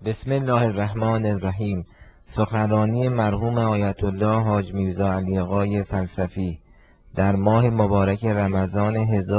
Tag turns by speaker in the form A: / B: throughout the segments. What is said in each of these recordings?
A: بسم الله الرحمن الرحیم. سخنرانی مرحوم آیت الله حاج میرزا علی آقای فلسفی در ماه مبارک رمضان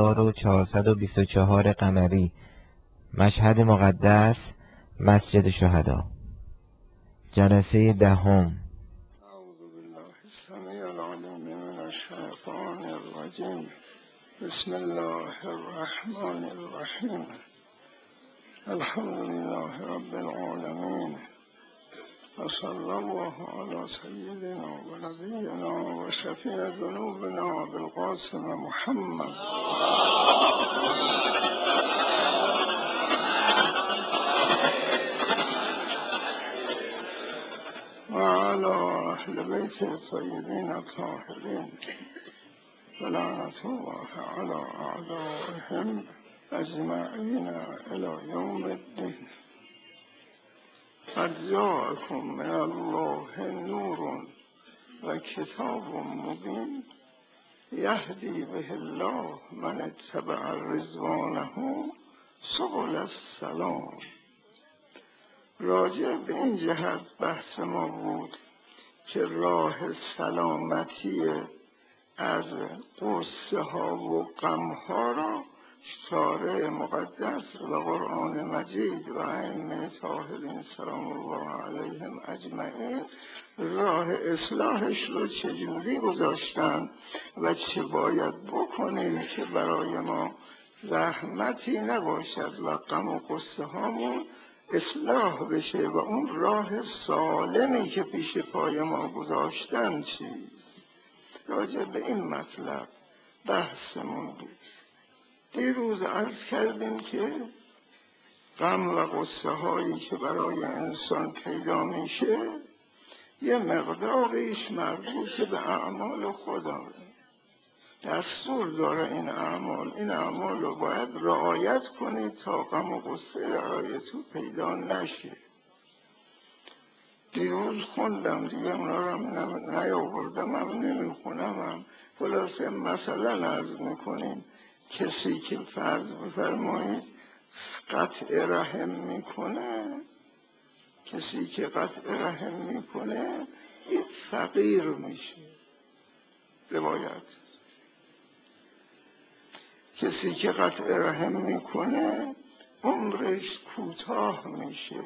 A: 1424 قمری، مشهد مقدس، مسجد شهدا، جلسه دهم.
B: اعوذ بالله السمیع العلیم من الشیطان الرجیم. بسم الله الرحمن الرحیم. الحمد لله رب العالمین و صلی الله علی سیدنا و نبینا و شفیع ذنوبنا بالقاسم محمد و علی اهل بیت الطیبین الطاهرین ولعنة الله علی اعدائهم اجمعین الی یوم الدین. قد جاءکم من الله نور و کتاب مبین یهدی به الله من اتبع رضوانه سبل السلام. راجع به این جهت بحث ما بود که راه سلامتی از غصه ها و غم ها را شارع مقدس و قرآن مجید و ائمه طاهرین سلام الله علیهم اجمعین راه اصلاحش رو چجوری گذاشتن و چه باید بکنیم که برای ما زحمتی نباشد و غم و غصه هامون اصلاح بشه و اون راه سالمی که پیش پای ما گذاشتن چیست. راجع به این مطلب بحثمون بود. دیروز عرض کردیم که غم و غصه هایی که برای انسان پیدا میشه یه مقداریش مربوط به اعمال خدا، دستور داره این اعمال رو باید رعایت کنید تا غم و غصه برای تو پیدا نشه. دیروز خوندم دیگه اونا رو نیاوردم، هم نمیخونم. خلاصه مثلا عرض میکنیم کسی که فرض بفرمایید قطع رحم میکنه این فقیر میشه. روایت کسی که قطع رحم میکنه عمرش کوتاه میشه.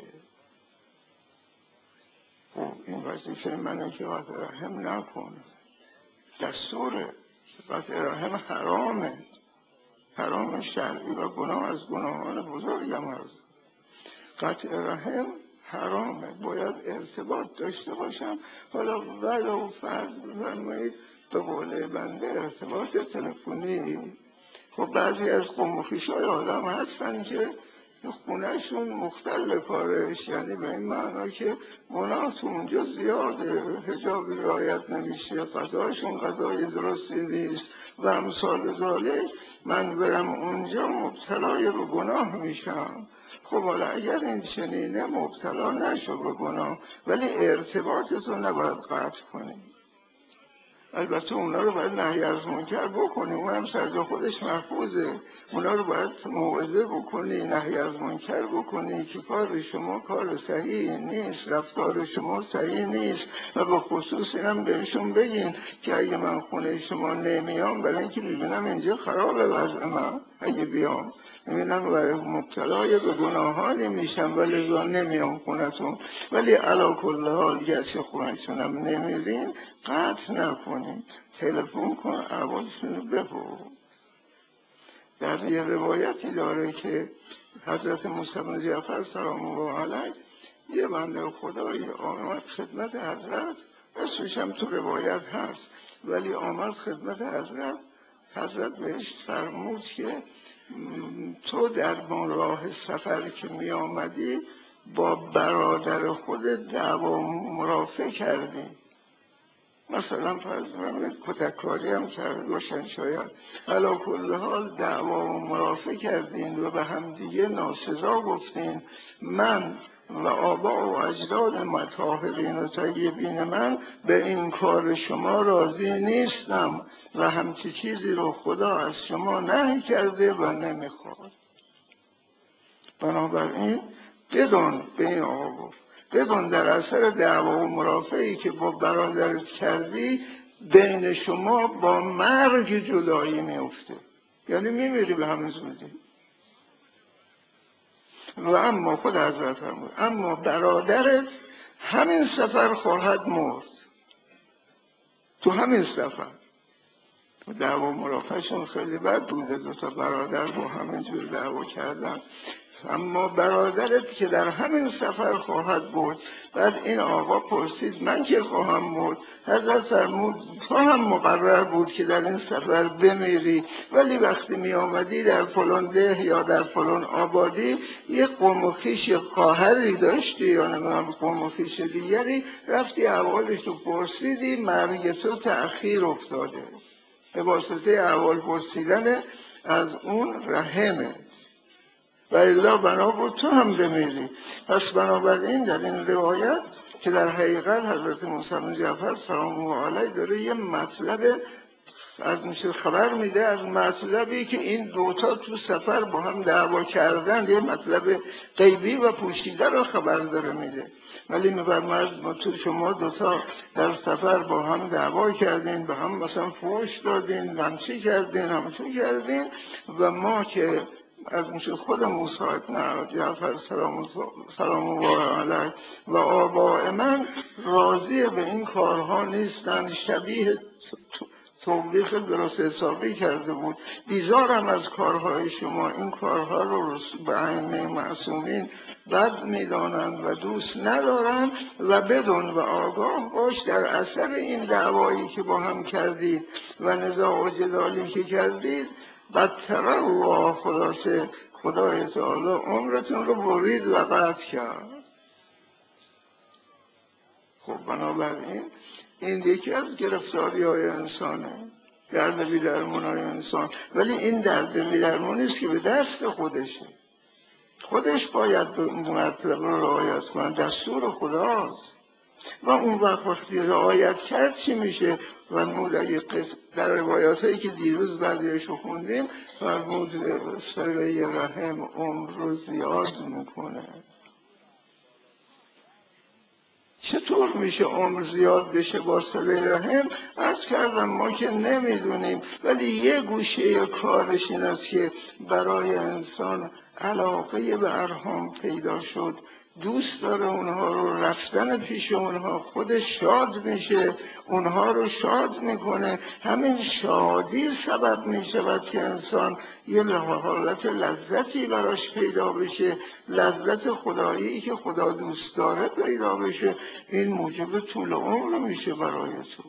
B: خب این وظیفه منه که قطع رحم نکنه، دستوره. قطع رحم حرام شرعی و گناه از گناهان بزرگم هست. قطع رحم حرامه، باید ارتباط داشته باشم. حالا ولو فرض بفرمایید به قول بنده ارتباط تلفنی. خب بعضی از قوم و خویشای آدم هستن که خونهشون مختل کارش، یعنی به این معنا که گناه تو اونجا زیاده، حجابی رعایت نمیشه، غذاشون غذای درستی نیست و امثال ذالک. من برم اونجا مبتلای به گناه میشم. خب حالا اگر این چنینه مبتلا نشو به گناه، ولی ارتباطتو نباید قطع کنیم. البته اونا رو باید نهی از منکر بکنی، اون هم سر خودش محفوظه. اونا رو باید موعظه بکنی، نهی از منکر بکنی که کار شما کار صحیح نیست، رفتار شما صحیح نیست. و به خصوص اینم بهشون بگین که اگه من خونه شما نمیام برای اینکه ببینم اینجا خرابه وضع من، اگه بیام میبینم برای مبتلای به گناهانی میشم و لذا نمیام خونتون. ولی علی کل حال گرچه خونتونم نمیرین قطع نکنیم، تلفن کن، احوالشون رو بپرس. در یه روایتی داره که حضرت موسی بن جعفر سلام الله علیه یه بنده خدایی آمد خدمت حضرت، اسمش هم تو روایت هست، ولی آمد خدمت حضرت بهش فرمود که تو در راه سفر که می آمدی با برادر خود دعوا مرافعه کردی، مثلا فرض کنید کتککاری هم کرد باشن، شاید علی کل حال دعوا و مرافعه کردین و به هم دیگه ناسزا گفتین. من و آبا و اجداد مطاهرین و طیبین من به این کار شما راضی نیستم و همچی چیزی رو خدا از شما نهی کرده و نمیخواد. بنابراین بدون به این آقا گفت بدون در اثر دعوا و مرافعی که با برادرت کردی بین شما با مرگ جدایی میفته، یعنی میمیری به همین زودی. و اما خود حضرت فرمود اما برادرت همین سفر خواهد مرد، تو همین سفر. دعوا مرافعشون خیلی بد بوده، دو تا برادر با همین جور دعوا کردن. اما برادرت که در همین سفر خواهد بود. بعد این آقا پرسید من که خواهم مرد؟ حضرت فرمود تو هم مقرر بود که در این سفر بمیری، ولی وقتی می آمدی در فلان ده یا در فلان آبادی یک قوم و خویش خواهری داشتی یا نمیدونم قوم و خویش دیگری، رفتی احوالش رو پرسیدی، مرگ تو تأخیر افتاده به واسطه احوال پرسیدن از اون رحمه، و الا بنا بود تو هم بمیری. پس بنابراین در این روایت که در حقیقت حضرت موسی بن جعفر سلام الله علیه داره یه مطلب از میشه خبر میده از مطلبی که این دوتا تو سفر با هم دعوا کردن، یه مطلب غیبی و پوشیده رو خبر داره میده. ولی میفرماید تو شما دوتا در سفر با هم دعوا کردین، به هم مثلا فحش دادین، همچی کردین همچی کردین، و ما که از میشه خود موسی بن جعفر سلام الله علیه و آباء من راضی به این کارها نیستن، شبیه توبیخ درست حسابی کرده بود، بیزارم از کارهای شما، این کارها رو به عین معصومین بد میدانند و دوست ندارند، و بدون و آگاه باش در اثر این دعوایی که با هم کردید و نزاع و جدالی که کردید بدتر الله خدای تعالی عمرتون رو برید و قطع کرد. خب بنابراین این یکی از گرفتاری های انسانه، درد بی درمون های انسان. ولی این درد بی درمونی است که به دست خودشه، خودش باید این مطلب رو رعایت کنه، دستور خداست. و اون وقتی رعایت کرد چی میشه؟ فرمود در روایات هایی که دیروز بعضیش رو خوندیم، فرمود صله رحم عمر رو زیاد میکنه. چطور میشه عمر زیاد بشه با صله رحم؟ عرض کردم ما که نمیدونیم، ولی یه گوشه کارش این است که برای انسان علاقه به ارحام پیدا شد، دوست داره اونها رو، رفتن پیش اونها خودش شاد میشه، اونها رو شاد میکنه. همین شادی سبب میشود که انسان یه حالت لذتی براش پیدا بشه، لذت خدایی که خدا دوست داره پیدا بشه. این موجب طول عمر میشه برای تو.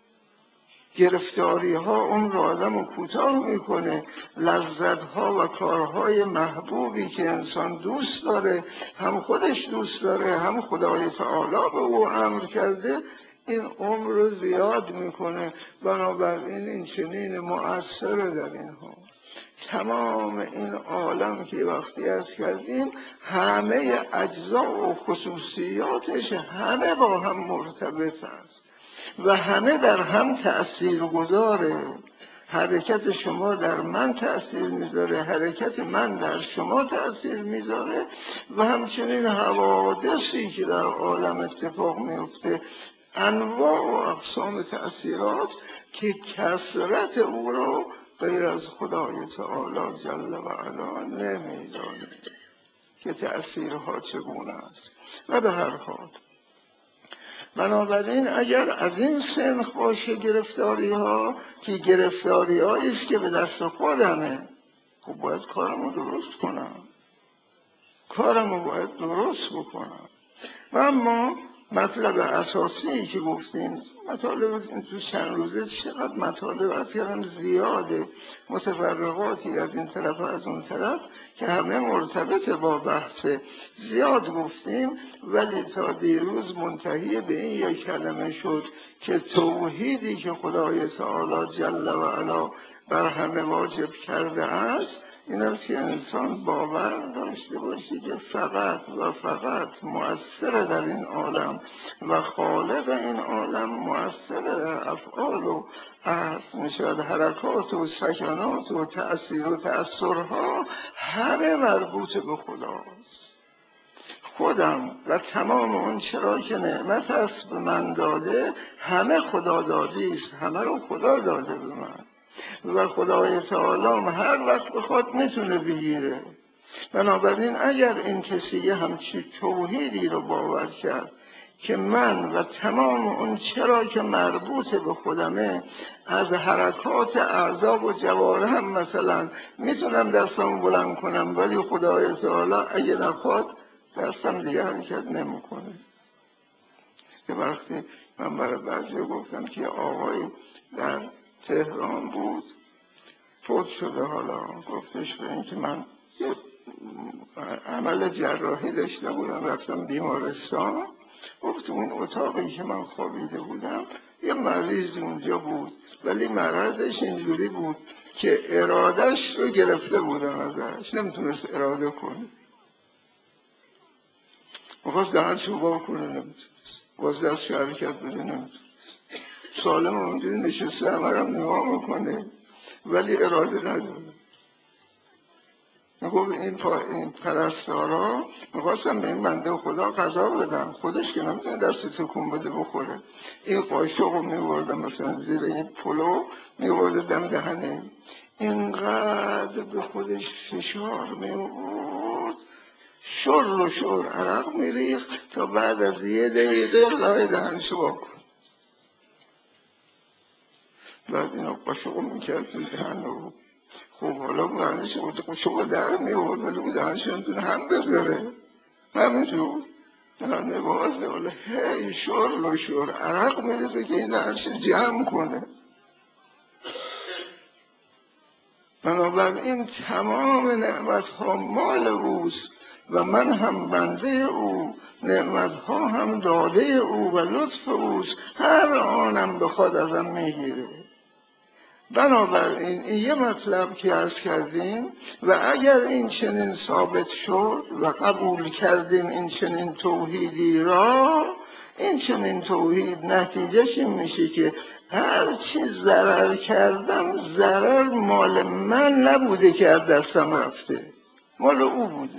B: گرفتاری ها عمر آدم رو کوتاه میکنه، لذت ها و کارهای محبوبی که انسان دوست داره، هم خودش دوست داره هم خدای تعالی به او امر کرده، این عمر رو زیاد میکنه. بنابراین این چنین مؤثره در اینها. تمام این عالم که وقتی از کردیم همه اجزا و خصوصیاتش همه با هم مرتبط است و همه در هم تأثیر گذاره. حرکت شما در من تأثیر میذاره، حرکت من در شما تأثیر میذاره، و همچنین حوادثی که در عالم اتفاق میفته، انواع و اقسام تأثیرات که کثرت او رو غیر از خدای تعالی جل و علا نمیدانه که تأثیرها چگونه است. و به هر حال بنابراین اگر از این سنخ باشه گرفتاری ها، که گرفتاری است که به دست خودمه، خب باید کارمو درست کنم، کارمو باید درست بکنم. و اما مطلب اساسی که گفتیم، مطالب تو چند روزه چقدر مطالب کردم زیاده، متفرقاتی از این طرف و از اون طرف که همه مرتبط با بحث زیاد گفتیم، ولی تا دیروز منتهی به این یک کلمه شد که توحیدی که خدای تعالی جل و علا بر همه واجب کرده است این است که انسان باور داشته باشی که فقط و فقط مؤثر در این عالم و خالق این عالم مؤثر در افعال و میشود حرکات و سکنات و تأثیر و تأثرها همه مربوط به خداست. خودم و تمام اون چرا که نعمت است به من داده همه خدا دادی است، همه رو خدا داده به من و خدای تعالی هر وقت بخواد میتونه بگیره. بنابراین اگر این کسی یه همچی توحیدی رو باور کرد که من و تمام اون چرا که مربوط به خودمه از حرکات اعضا و جوارحم مثلا میتونم دستم بلند کنم ولی خدای تعالی اگه نخواد دستم دیگه حرکت نمیکنه. که وقتی من برای بعضی گفتم که یه آقایی در تهران بود فوت شده، حالا گفتش به این که من یه عمل جراحی داشته بودم رفتم بیمارستان، گفت اون اتاقی که من خوابیده بودم یه مریض اونجا بود ولی مرضش اینجوری بود که ارادش رو گرفته بودن ازش، نمیتونست اراده کنه، میخواست دهنشو وا کنه نمیتونست، باز دستش حرکت بده نمیتونست، سالم اونجوری نشسته همه رو نگاه میکنه ولی اراده نداره. میگفت این پرستارا میخواستم به این بنده خدا غذا بدم، خودش که نمیتونه دست تکون بده بخوره، این قاشق رو میوردم مثلا زیر این پلو میورده دم دهنه، اینقدر به خودش فشار میورد شر عرق میریخت تا بعد از یه دقیقه لای دهنش واکن، بعد اینا قاشق رو میکرد تو دهن رو. خب حالا بودنش قاشق در میورد ولی بودنش نمیتونه هم بذاره همینجور دهنه بازه، ولی هی شر عرق میریزه که این دهنش جمع کنه. بنابراین تمام نعمت ها مال اوست و من هم بنده او، نعمت ها هم داده او و لطف اوست، هر آنم بخواد ازم میگیره. بنابراین این یه مطلب که عرض کردیم و اگر این چنین ثابت شد و قبول کردیم این چنین توحیدی را، این چنین توحید نتیجهش این میشه که هر چی ضرر کردم ضرر مال من نبوده که از دستم رفته، مال او بوده.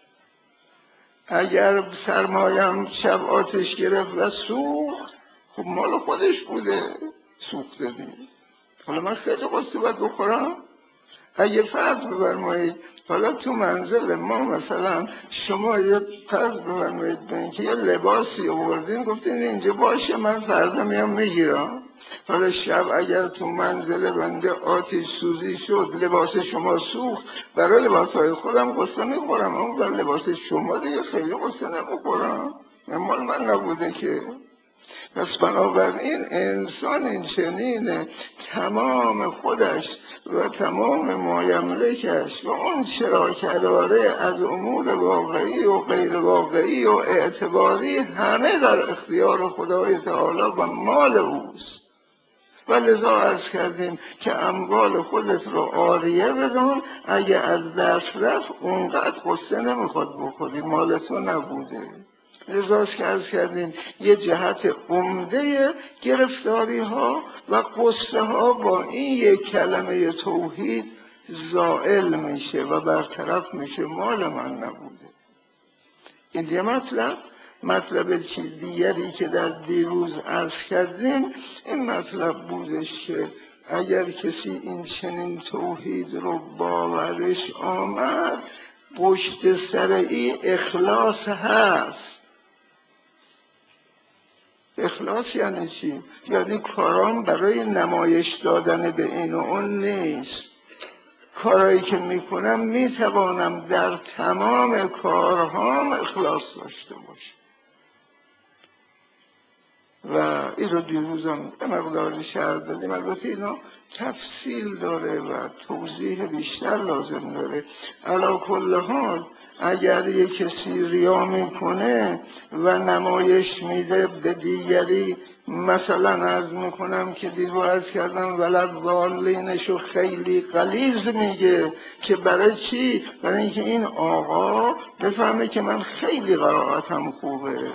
B: اگر سرمایم شب آتش گرفت و سوخت خب مال خودش بوده سوخته دید، حالا من خیلی قصه باید بخورم. اگه فرض بفرمایید حالا تو منزل ما مثلا شما یه فرض بفرمایید به اینکه یه لباسی آوردین گفتین اینجا باشه من فردا میام میگیرم، حالا شب اگر تو منزل بنده آتش سوزی شد لباس شما سوخت، برای لباسهای خودم قصه میخورم اما برای لباس شما دیگه خیلی قصه نمیخورم، مال من نبوده که. پس بنابراین انسان این چنینه، تمام خودش و تمام مایملکش و اون چرا که داره از امور واقعی و غیر واقعی و اعتباری همه در اختیار خدای تعالی و مال اوست. و لذا عرض کردیم که اموال خودت رو عاریه بدون، اگه از دست رفت اونقدر قصه نمیخواد بخوری، مال تو نبوده. لذاست که عرض کردیم یه جهت عمده گرفتاری ها و قصه ها با این یک کلمه توحید زائل میشه و برطرف میشه، مال من نبوده. این یه مطلب دیگری که در دیروز عرض کردیم این مطلب بودش که اگر کسی این چنین توحید رو باورش آمد پشت سر این اخلاص هست. اخلاص یعنی چی؟ یعنی کارام برای نمایش دادن به این و اون نیست، کارایی که میکنم میتوانم در تمام کارهام اخلاص داشته باشم. و این رو دیروزم به مقداری شرح دادیم، البته اینا تفصیل داره و توضیح بیشتر لازم داره. علی کل حال اگر یک کسی ریا میکنه و نمایش میده به دیگری، مثلا عرض میکنم که دیرو عرض کردم ولد ضالینشو خیلی غلیظ میگه که برای چی؟ برای اینکه این آقا بفهمه که من خیلی قرائتم خوبه.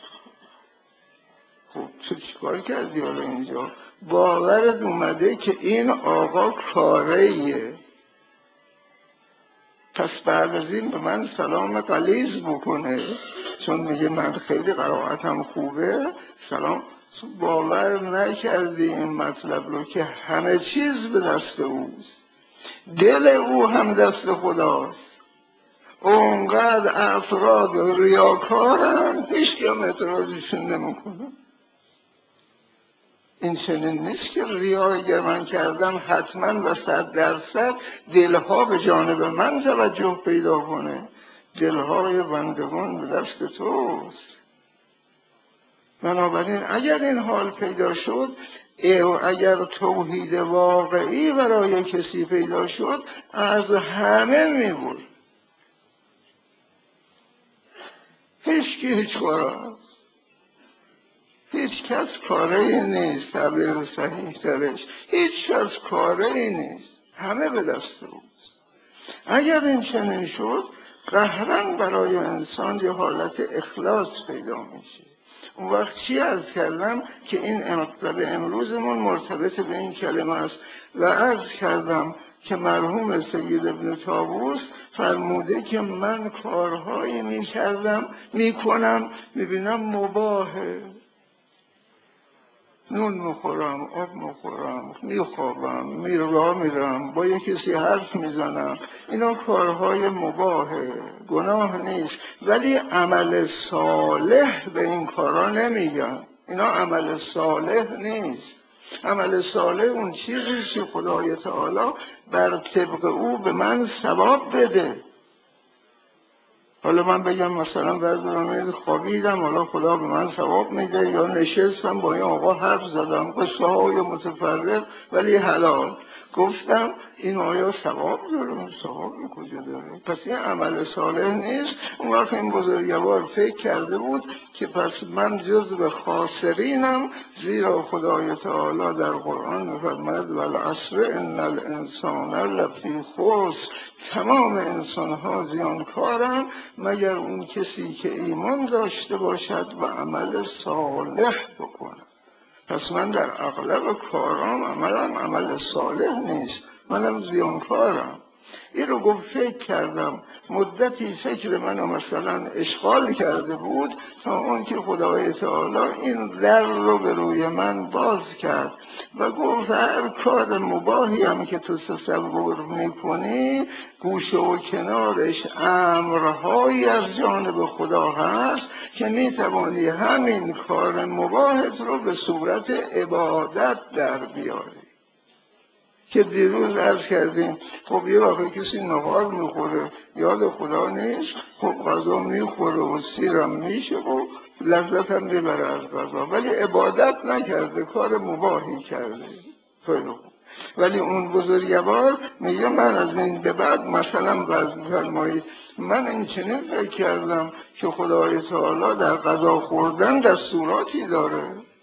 B: خب تو چیکار کردی حالا اینجا؟ باورت اومده که این آقا کاریه، پس بعد از این به من سلام غلیظ بکنه، چون میگه من خیلی قرائتم خوبه، سلام باور نکردی این مطلب رو که همه چیز به دست اوست، دل او هم دست خداست. اونقدر افراد ریاکارن هیچ کم اعتراضشون نمیکنه. این چنین نیست که ریایی اگر من کردم حتما و 100% دلها به جانب من توجه پیدا کنه. دلهای بندگان به دست توست. بنابراین اگر این حال پیدا شد، اگر توحید واقعی برای کسی پیدا شد، از همه میبود. هیچ کار هیچ کس کاری نیست. تعبیر صحیح ترش هیچ کس کاری نیست، همه به دست اوست. اگر این چنین شد، قهرن برای انسان یه حالت اخلاص پیدا میشه. اون وقت چی عرض کردم که این مطلب امروزمون مرتبط به این کلمه است و عرض کردم که مرحوم سید ابن طاووس فرموده که من کارهایی میکنم میبینم مباهه، نون میخورم، آب میخورم، میخوابم، راه میرم، با یک کسی حرف میزنم، اینا کارهای مباهه، گناه نیست. ولی عمل صالح به این کارا نمیگن. اینا عمل صالح نیست. عمل صالح اون چیزی که خدای تعالی بر طبق او به من ثواب بده. حالا من بگم مثلا بعد خوابیدم، حالا خدا به من ثواب میده، یا نشستم با این آقا حرف زدم، قصه های متفرق ولی حلال، گفتم این آیا ثواب داره؟ ثواب کجا داره؟ پس این عمل صالح نیست. اون وقت این بزرگوار فکر کرده بود که پس من جزو خاسرینم، زیرا خدای تعالی در قرآن میفرماید والعصر ان الانسان لفی خسر، تمام انسان ها زیانکارن مگر اون کسی که ایمان داشته باشد و عمل صالح بکنه. پس من در اغلب کارام عمل صالح نیست، منم زیانکارم. این رو گفت فکر کردم، مدتی فکر منو مثلا اشغال کرده بود تا اون که خدای تعالی این در رو به روی من باز کرد و گفت هر کار مباهی هم که تو تصور میکنی گوشه و کنارش امرهایی از جانب خدا هست که میتوانی همین کار مباهت رو به صورت عبادت در بیاری. که دیروز عرض کردیم خب یه وقت کسی نهار میخوره یاد خدا نیست، خب غذا میخوره و سیرم میشه و لذت هم میبره از غذا، ولی عبادت نکرده، کار مباهی کرده. ولی اون بزرگوار میگه من از این به بعد مثلا فرمایید من این چنین فکر کردم که خدای تعالی در غذا خوردن دستوراتی داره.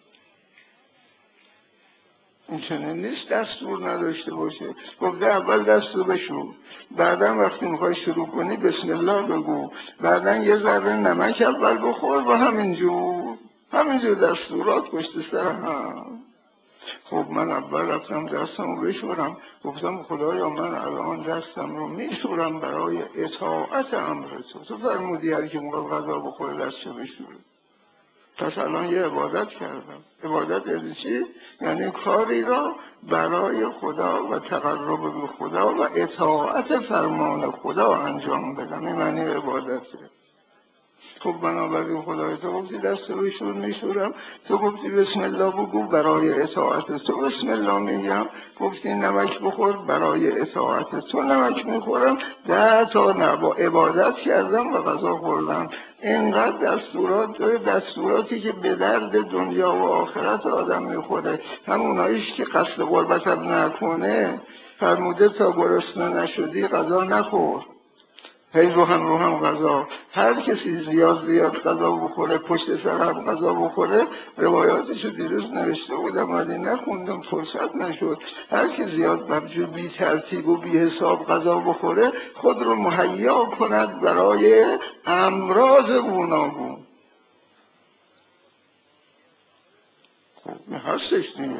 B: این چنین نیست دستور نداشته باشه. گفته اول دستو بشور، بعدا وقتی میخوای شروع کنی بسم الله بگو، بعدا یه ذره نمک اول بخور و همینجور دستورات پشت سر هم. خب من اول رفتم دستم رو بشورم، گفتم خدایا من الان دستم رو میشورم برای اطاعت امر تو فرمودی هر کی میخواد غذا بخوره دستشو بشوره. پس الان یه عبادت کردم. عبادت یعنی چی؟ یعنی کاری را برای خدا و تقرب به خدا و اطاعت فرمان خدا انجام بدم. این معنی عبادته. خب بنابراین خدای تو گفتی دست رو بشور میشورم، تو گفتی بسم الله بگو برای اطاعت تو بسم الله میگم، گفتی نمک بخور برای اطاعت تو نمک میخورم، 10 تا عبادت کردم و غذا خوردم. اینقدر دستورات داره، دستوراتی که به درد دنیا و آخرت آدم میخوره. هموناییش که قصد قربت نکنه، فرموده تا گرسنه نشدی غذا نخور، هی رو هم غذا. هر کسی زیاد غذا بخوره، پشت سر هم غذا بخوره، روایاتشو دیروز نوشته بودم ولی نخوندم فرصت نشد. هر کی زیاد برجو بی ترتیب و بی حساب غذا بخوره خود رو مهیا کند برای امراض گوناگون. خب هستش دیگه.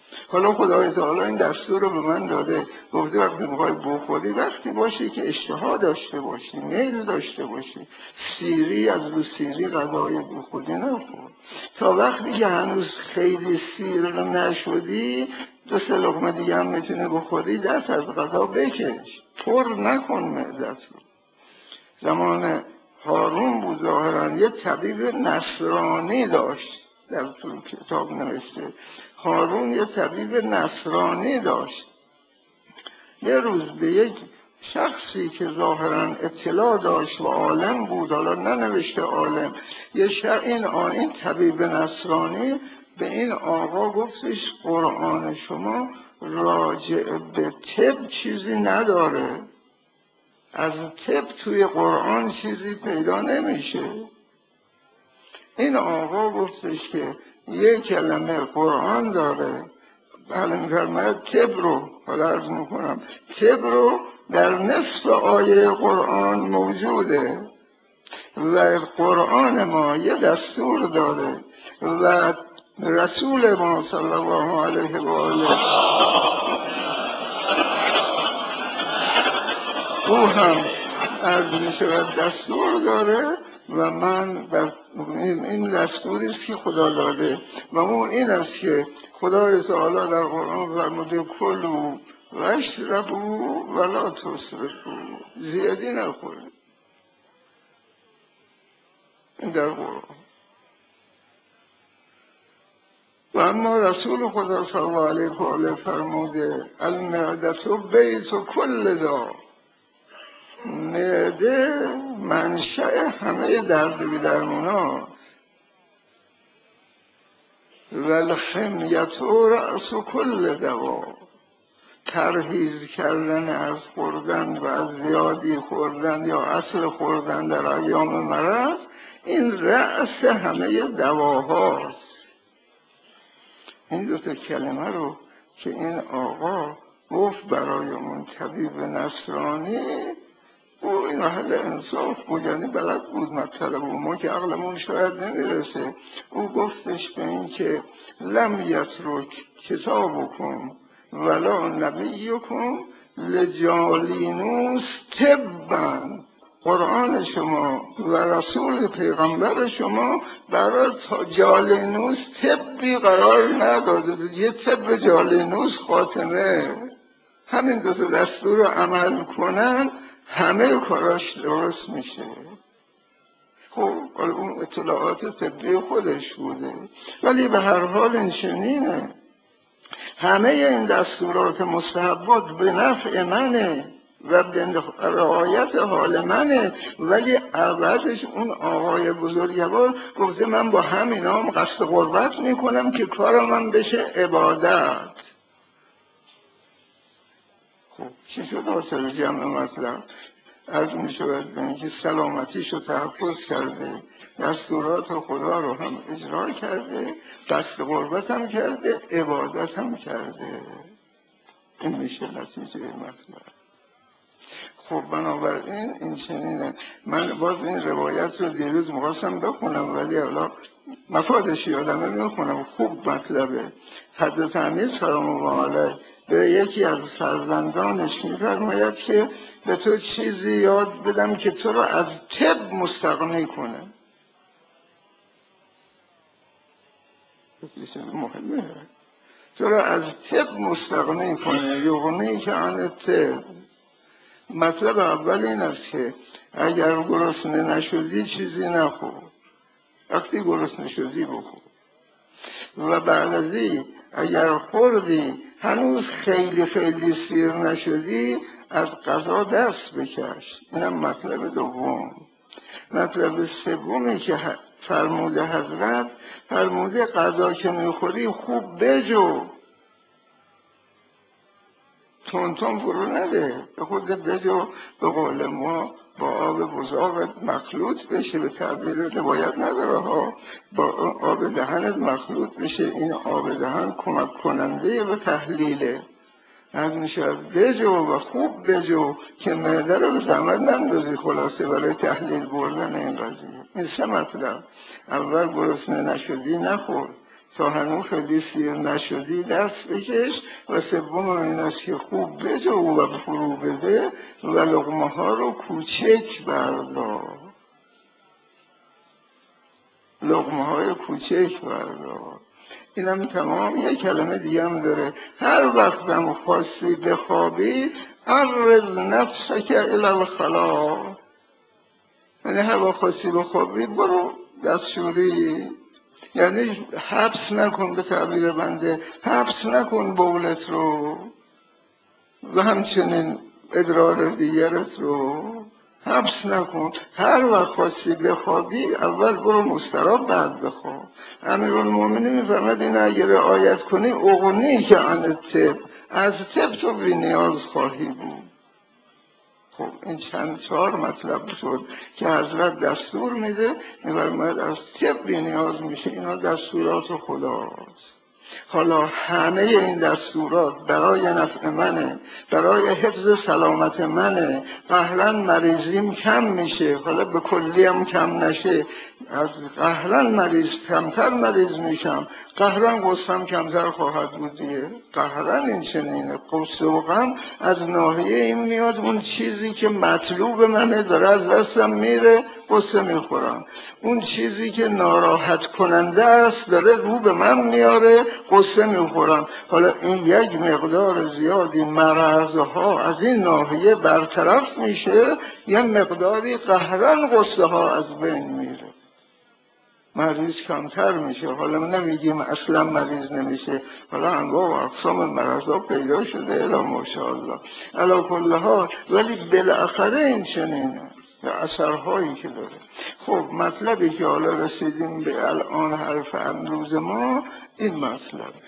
B: حالا خدای تعالی این دستور رو به من داده، گفته وقتی میخوای بخوری وقتی باشی که اشتها داشته باشی، میل داشته باشی، سیری از رو سیری غذای بخوری نخور، تا وقتی که هنوز خیلی سیر نشدی 2-3 لقمه دیگه هم میتونی بخوری، دست از غذا بکش، پر نکن معدت رو. زمان هارون بود ظاهرا یه طبیب نصرانی داشت، در تو کتاب نوشته هارون یه طبیب نصرانی داشت. یه روز به یک شخصی که ظاهرا اطلاع داشت و عالم بود، حالا ننوشته عالم، این طبیب نصرانی به این آقا گفتش قرآن شما راجع به طب چیزی نداره، از طب توی قرآن چیزی پیدا نمیشه. این آقا گفتش که یک کلمه قرآن داره، بله میفرماید طب رو، حالا عرض میکنم طب رو در نصف آیه قرآن موجوده و قرآن ما یه دستور داره و رسول ما صلی الله علیه و آله او هم عرض میشود دستور داره و من این دستوری است که خدا داده و اون این است که خدای تعالی در قرآن فرموده کلوا و اشربوا ولا تسرفوا، زیادی نخورید. این در قرآن. و اما رسول خدا صلی الله علیه و آله فرموده المعدة بیت کل داء، معده منشأ همه درد و درمونا، و الحمیة رأس کل دوا، پرهیز کردن از خوردن و از زیادی خوردن یا اصل خوردن در ایام مرض این رأس همه دواهاست. این 2 کلمه رو که این آقا گفت برای اون طبیب نصرانی، او این محل انصاف بود، یعنی بلد بود مطلب و ما که عقلمون شاید نمیرسه. او گفتش به این که لم یترک کتابکم ولا نبیکم لجالینوس طبا، قرآن شما و رسول پیغمبر شما برای جالینوس طبی قرار نداده، یه طب جالینوس خاتمه. همین 2 دستور رو عمل کنن همه کاراش درست میشه. خب اون اطلاعات طبی خودش بوده، ولی به هر حال این چنینه. همه این دستورات مستحبات به نفع منه و به رعایت حال منه، ولی عوضش اون آقای بزرگوار گفته من با همینام قصد قربت میکنم که کار من بشه عبادت. خب چی شد حاصل جمع مطلب؟ عرض می شود به اینکه سلامتیش رو تحفظ کرده، دستورات خدا رو هم اجرا کرده، قصد قربت هم کرده، عبادت هم کرده. این میشه نتیجه مطلب. خب بنابراین این چنینه. من باز این روایت رو دیروز می‌خواستم بخونم ولی حالا مفادش یادم نمیخونم، خوب مطلبه. حضرت امیر سلام الله علیه به یکی از فرزندانش می‌فرماید که به تو چیزی یاد بدم که تو رو از طب مستغنی کنه. مهمه تو رو از طب مستغنی کنه، یغنی که عن طب. مطلب اول این است که اگر گرسنه نشدی چیزی نخور، وقتی گرسنه شدی بخور، و بعد از این اگر خوردی هنوز خیلی سیر نشدی از غذا دست بکش. اینم مطلب دوم. مطلب سومی که فرموده حضرت، فرموده غذا که میخوری خوب بجو، تون فرو نده، به خود بجو، به قول ما با آب بزاقت مخلوط بشه، به تعبیر روایت نداره ها، با آب دهنت مخلوط بشه. این آب دهن کمک کننده به تحلیله. از میشه بجو و خوب بجو که معده رو به زحمت نندازی خلاصه برای تحلیل بردن این قضیه. این 3 مطلب. اول گرسنه نشدی نخور، تا هنوز خیلی سیر نشدی دست بکش و سوم این است که خوب بجو و فرو بده و لقمه ها رو کوچک بردار، لقمه های کوچک بردار. اینم تمام. یک کلمه دیگه هم داره، هر وقتم خواستی بخوابی عرض نفسک الی الخلا، یعنی هر وقت خواستی بخوابی برو دستشوری، یعنی حبس نکن، به تعبیر بنده حبس نکن بولت رو و همچنین ادرار دیگرت رو حبس نکن. هر وقت خواستی بخوابی اول برو مستراح بعد بخواب. امیرالمومنین میفرماد این اگر رعایت کنی اغنی که عن طب، از طب تو بی نیاز خواهی بود. خب این چهار مطلب شد که حضرت دستور میده، میفرماید از طب بی نیاز میشه. اینا دستورات خداست. حالا همه این دستورات برای نفع منه، برای حفظ سلامت منه. قهرن مریضیم کم میشه، حالا به کلی هم کم نشه، از قهرن مریض کمتر مریض میشم، قهرن قصم کمتر خواهد بود دیگه. قهرن این چنینه، قصه و غم از ناحیه این میاد اون چیزی که مطلوب منه داره از دستم میره، قصه میخورم. اون چیزی که ناراحت کننده است داره رو به من میاره، قصه میخورم. حالا این یک مقدار زیادی مرضها از این ناحیه برطرف میشه، یه مقداری قهرن قصه ها از بین میره، مریض کمتر میشه. حالا نمیگیم اصلا مریض نمیشه، حالا انواع و اقسام مرضها پیدا شده الا ماشاءالله علی کل حال، ولی بالاخره این چنینه اثرهایی که داره. خب مطلبی که حالا رسیدیم به الان حرف امروز ما این مطلبه،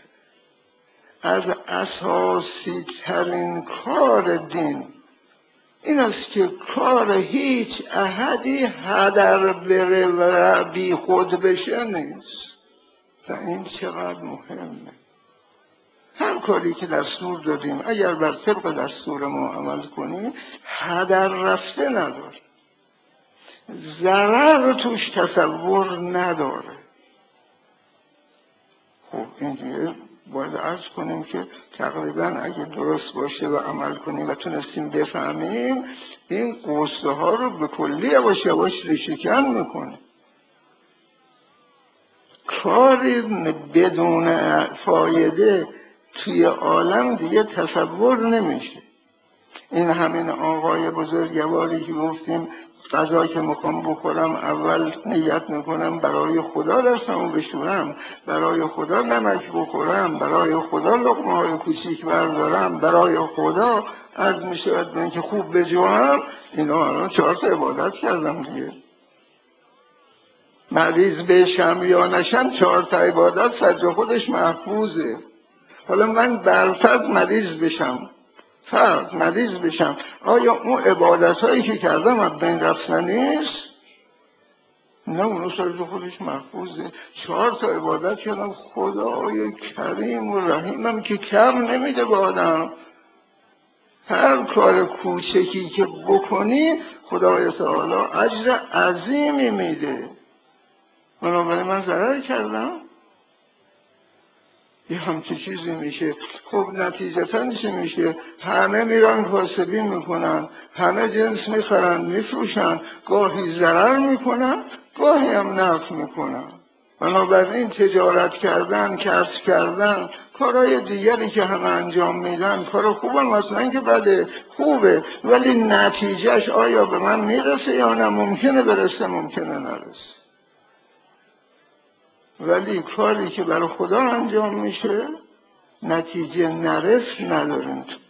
B: از اساسی ترین کار دین این است که کار هیچ احدی هدر بره و بی خود بشه نیست. و این چقدر مهمه. هر کاری که دستور دادیم اگر بر طبق دستور ما عمل کنیم هدر رفته نداره، ضرر توش تصور نداره. خب این دیگه باید عرض کنیم که تقریبا اگه درست باشه و عمل کنیم و تونستیم بفهمیم این قصه ها رو به کلی یواش یواش ریشه‌کن میکنه. کاری بدون فایده توی عالم دیگه تصور نمیشه. این همین آقای بزرگواری که گفتیم غذا که میخوام بخورم اول نیت میکنم برای خدا دستمو بشورم، برای خدا نمک بخورم، برای خدا لقمه های کوچیک بردارم، برای خدا عرض میشود به اینکه خوب بجوام. اینا الان 4 تا عبادت کردم دیگه. مریض بشم یا نشم 4 تا عبادت سجا خودش محفوظه. حالا من برفرض مریض بشم، فرض مریض بشم، آیا اون عبادت هایی که کردم از بین رفتن نیست؟ نه، اونو سر خودش محفوظه. 4 تا عبادت کردم، خدای کریم و رحیمم که کم نمیده به آدم. هر کار کوچکی که بکنی خدای تعالی اجر عظیمی میده. بنابراین من ضرر کردم؟ یه همچی چیزی میشه. خب نتیجتا چی میشه؟ همه میرن کاسبی میکنن، همه جنس میخرن میفروشن، گاهی ضرر میکنن گاهی هم نفع میکنن. بنابراین تجارت کردن، کسب کردن، کارهای دیگری که همه انجام میدن کار خوبه، مثلا اینکه بله خوبه، ولی نتیجهش آیا به من میرسه یا نه؟ ممکنه برسه ممکنه نرسه. ولی کاری که برای خدا انجام میشه نتیجه نرس نداریم توش.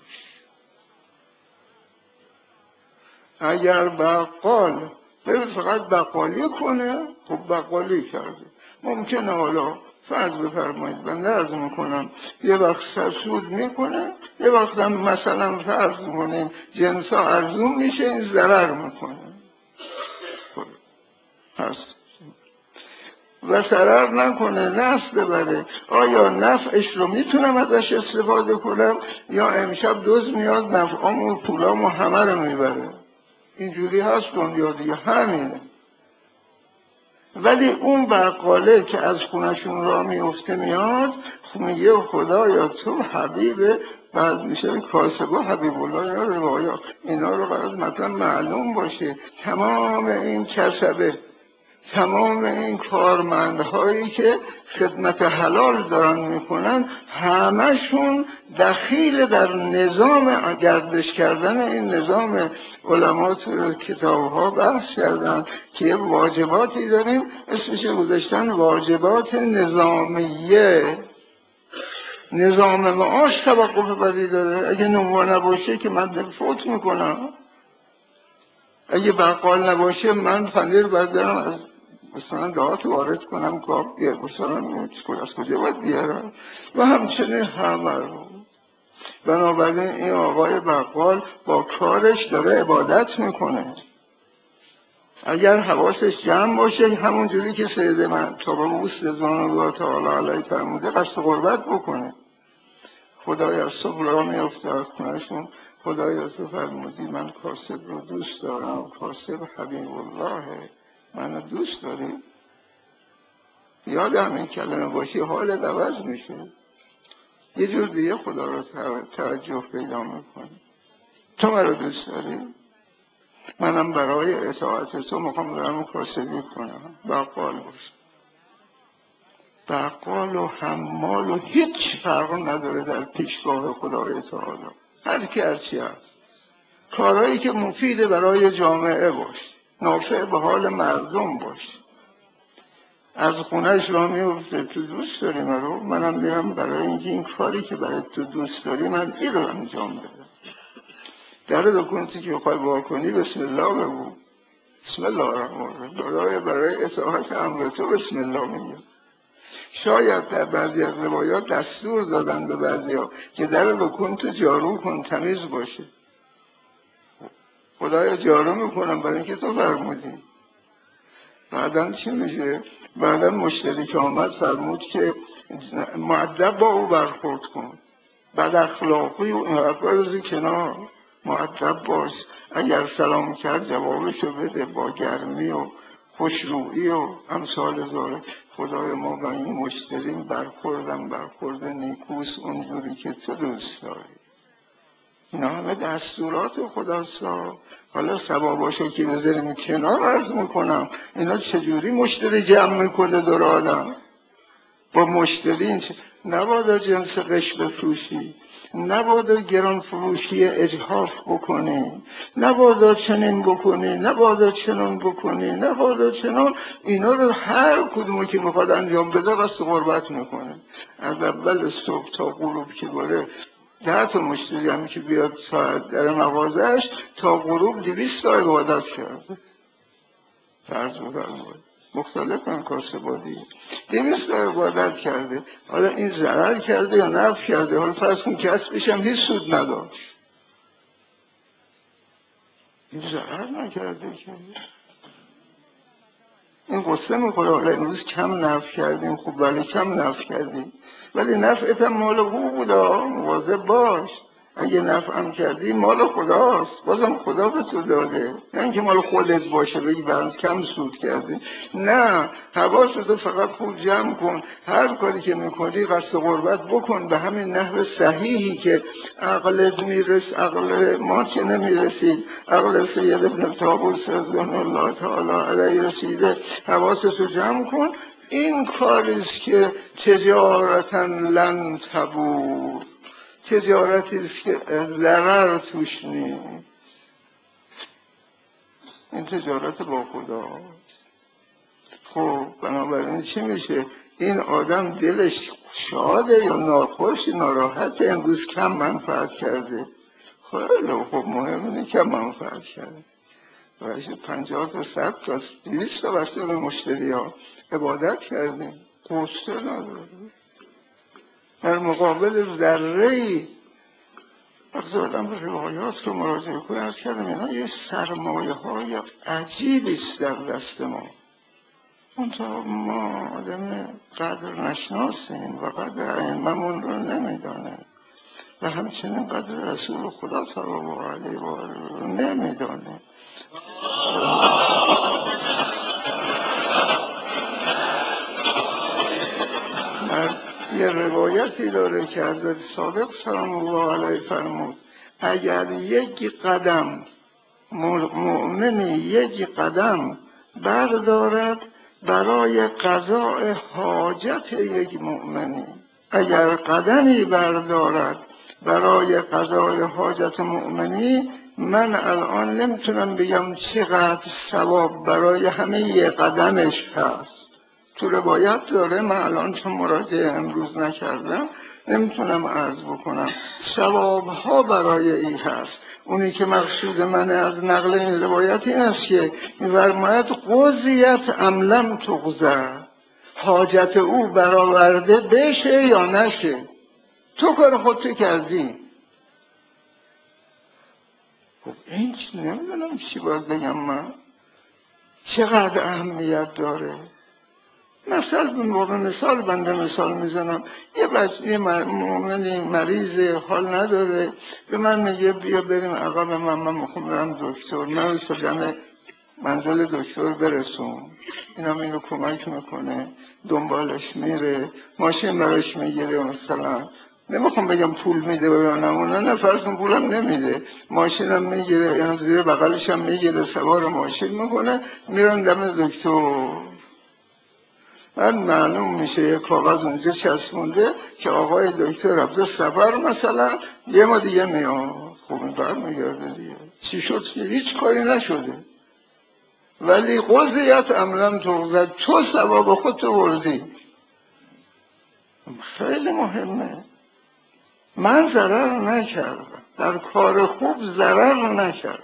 B: اگر بقال فقط بقالی کنه، خب بقالی کرده. ممکنه حالا فرض بفرمایید بنده عرض میکنم یه وقت سرسود میکنه، یه وقت هم مثلا فرض میکنیم جنس ها ارزون میشه این ضرر میکنه. خب هست و ضرر نکنه، نفع ببره. آیا نفعش رو میتونم ازش استفاده کنم یا امشب دوز میاد نفعام و پولام و همه رو میبره؟ اینجوری هست دنیا دیگه، همینه. ولی اون بقاله که از خونشون را میفته میاد میگه خدایا تو حبیبه، بعد میشه کاسبه حبیب الله. اینا روایات، اینا رو باید مثلا معلوم باشه. تمام این کسبه، تمام این کارمندهایی که خدمت حلال دارن میکنن، همشون دخیل در نظام گردش کردن این نظام. علما تو کتاب ها بحث کردن که یه واجباتی داریم اسمش گذاشتن واجبات نظامیه. نظام معاش توقف بدی داره. اگه نمو نباشه که من فوت میکنم. اگه بقال نباشه من پنیر بردارم از مثلا دهات وارد کنم، کاب بیار مثلا از کجا باید بیارم و همچنین همه رو. بنابراین این آقای بقال با کارش داره عبادت میکنه. اگر حواسش جمع باشه همون جوری که سید من طاووس رضوان الله تعالی علیه فرموده قصد قربت بکنه. خدای از صبح را میفته از خونهشون، خدای از تو فرمودی من کاسب رو دوست دارم، کاسب حبیب اللهه، منو دوست داری؟ یادم این کلمه باشی حالت عوض میشه، یه جور دیگه خدا رو توجه پیدا میکنی. تو منو دوست داری؟ منم برای اطاعت تو میخوام دارم کاسبی کنم. بقال باشه. بقال و حمال و هیچ فرق نداره در پیشگاه خدای تعالی. هر کی هرچی هست، کارهایی که مفید برای جامعه باشه، نافع به حال مردم باشه. از خونهش را میفته تو دوست داری منو، منم میرم برای اینکه این کاری که برای تو دوست داری من این رو انجام بدم. در دکونتی که بخوای واکنی بسم الله بگو، بسم الله الرحمن الرحیم، برای اطاعت امر تو بسم الله میگم. شاید در بعضی از روایات دستور دادن به بعضیا که در دکونت جارو کن، تمیز باشه. خدایا جارو میکنم برای اینکه تو فرمودی. بعدن چی میشه؟ بعدن مشتری که آمد فرمود که مؤدب با او برخورد کن، بد اخلاقی و این حرفا روزی کنار، مؤدب باش. اگر سلام کرد جوابشو بده با گرمی و خوشرویی و امثال ذالک. خدای ما با این مشتریم برخورد نیکوست اونجوری که تو دوست داری. اینا همه دستورات خداست. حالا ثواباشو که بذاریم کنار عرض میکنم اینا چجوری مشتری جمع میکنه دور آدم. با مشتری نبادا جنس قش بفروشی، نبادا گران فروشی اجحاف بکنی، نبادا چنین بکنی، نبادا چنان بکنی، نبادا چنان. اینا رو هر کدومو که میخواد انجام بده قصد قربت میکنه. از اول صبح تا غروب که باره 10 تا مشتری هم که بیاد ساعت در مغازهش تا غروب 200 تا عبادت کرده. فرض بفرمایید مختلف هم کاسبادی 200 تا عبادت کرده. حالا این ضرر کرده یا نفع کرده؟ حالا فرض کن کسبش هم هیچ سود نداشت، این ضرر نکرده که این قصه میکنه. حالا امروز کم نفع کردیم، خب ولی کم نفع کردیم، ولی نفعت هم مال او بودا، مواظب باش. اگه نفعم کردی مال خداست، بازم خدا به تو داده، نه اینکه مال خودت باشه بگی برات کم سود کردی. نه، حواستو فقط خوب جمع کن. هر کاری که میکنی قصد قربت بکن به همین نحو صحیحی که عقلت عقل ما که نمیرسید، عقل سید ابن طاووس رضوان الله تعالی علیه رسیده. حواستو جمع کن. این کاریست که تجارتا لن تبور، تجارتی که ضرر توش نیست. این تجارت با خدا. خب بنابراین چی میشه؟ این آدم دلش شاده یا ناخوش، ناراحته امروز کم منفعت کرده؟ خیلی خب مهم اینه کم منفعت کرده. باشه 50 تا 100 تا 200 تا بسته به مشتری ها عبادت کردیم، قصه نداره. در مقابل ذره‌ای وقتی آدم به روایات رو مراجعه کنه از کردم اینا یه سرمایه های عجیبیست در دست ما. منطقه ما آدم قدر نشناسیم و قدر ائمه‌مون رو نمیدانه و همچنین قدر رسول خدا صلی الله علیه و آله رو نمیدانه. یه روایتی داره که حضرت صادق سلام الله علیه فرمود اگر یک قدم مؤمنی یک قدم بردارد برای قضاء حاجت یک مؤمنی، اگر قدمی بردارد برای قضاء حاجت مؤمنی، من الان نمیتونم بگم چقدر ثواب برای همه یه قدمش هست. تو روایت داره، من الان چون مراجعه امروز نکردم نمیتونم عرض بکنم. ثوابها برای این هست. اونی که مقصود من از نقل این روایت این است که فرماید قضیت ام لم تقضی، حاجت او برآورده بشه یا نشه، تو کار خودت کردی. خب این نمیدونم چی باید بگم، من چقدر اهمیت داره. مثال بنده مثال میزنم، یه بچه مؤمنی مریض حال نداره به من میگه بیا بریم عقب من میخوام برم دکتر، من سجن منزل دکتر برسون. اینا اینو کمک میکنه، دنبالش میره، ماشین براش میگیره، مثلا نمیخوام بگم پول میده و نمونه، نه فرض کن پولم نمیده، ماشینم میگیره، اینا زیر بغلش هم میگیره، سوار ماشین میکنه، میرن دم دکتر. بعد معلوم میشه یک کاغذ اونجا چسبونده که آقای دکتر رفته سفر مثلا، یه ما دیگه میاد. خب این بعد میگرده دیگه چی شد؟ هیچ کاری نشده، ولی قضیت عملا تقضی، تو ثواب خودت بردی. خیلی مهمه. من ضرر نکردم، در کار خوب ضرر نکردم.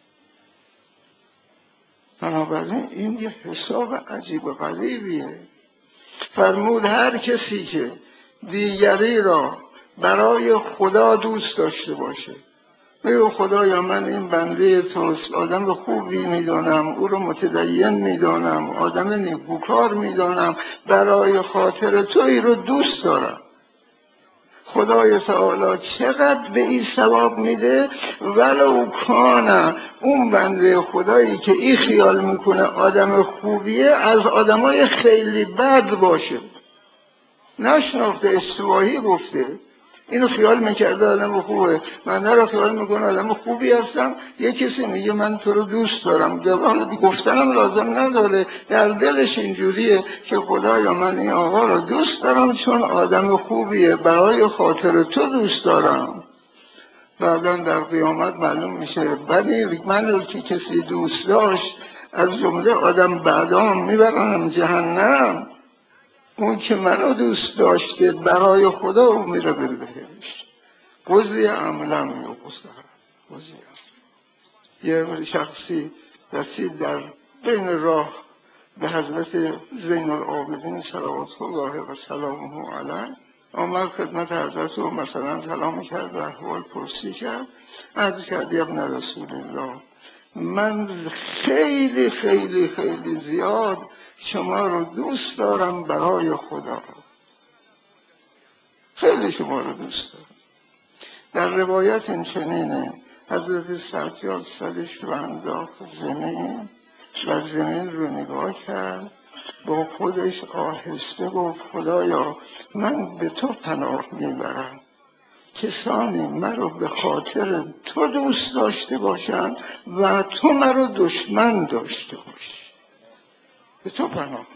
B: بنابراین این یه حساب عجیب و غریبیه. فرمود هر کسی که دیگری را برای خدا دوست داشته باشه، بگو خدایا من این بنده توست، آدم خوبی میدانم، او رو متدین میدانم، آدم نیکوکار میدانم، برای خاطر تویی رو دوست دارم. خدای تعالی چقدر به این ثواب میده، ولو کان اون بنده خدایی که این خیال میکنه آدم خوبیه از آدمای خیلی بد باشه، نشناخته، اشتباهی گفته، اینو خیال میکرده آدم خوبه، من رو خیال میکنه آدم خوبی هستم. یه کسی میگه من تو رو دوست دارم، جواب گفتنم لازم نداره، در دلش اینجوریه که خدایا من این آقا رو دوست دارم چون آدم خوبیه، برای خاطر تو دوست دارم. بعدا در قیامت معلوم میشه ولی من رو که کسی دوست داشت از جمله آدم بعدام میبرنم جهنم، اون که منو دوست داشته برای خدا او میره به بهشت. قضیه عملم قضیه. یه شخصی رسید در بین راه به حضرت زین العابدین صلوات الله و سلامه علیه، آمد خدمت حضرت و مثلا سلام کرد و احوال پرسی کرد. عرض کرد یا ابن رسول الله، من خیلی خیلی خیلی زیاد شما رو دوست دارم برای خدا، خیلی شما رو دوست دارم. در روایت این چنینه، حضرت سجاد سرش رو انداخت زمین و زمین رو نگاه کرد، با خودش آهسته گفت خدایا من به تو پناه میبرم، کسانی من رو به خاطر تو دوست داشته باشند و تو من رو دشمن داشته باشی، به تو پناه.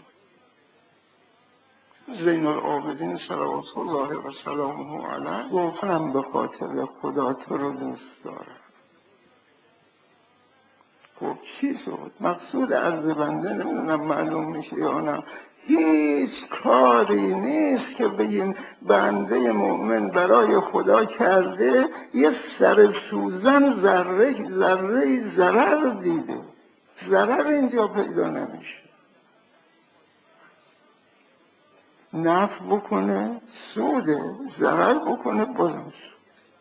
B: زین العابدین صلوات الله و سلامه علیه گفتم به خاطر خدا تو رو دوست دارم. خب چی شد؟ مقصود عرض بنده نمیدونم معلوم میشه یا نه، هیچ کاری نیست که بگین بنده مؤمن برای خدا کرده یه سر سوزن ذره ضرر دیده، ضرر اینجا پیدا نمیشه. نفع بکنه سوده، ضرر بکنه بازم سود.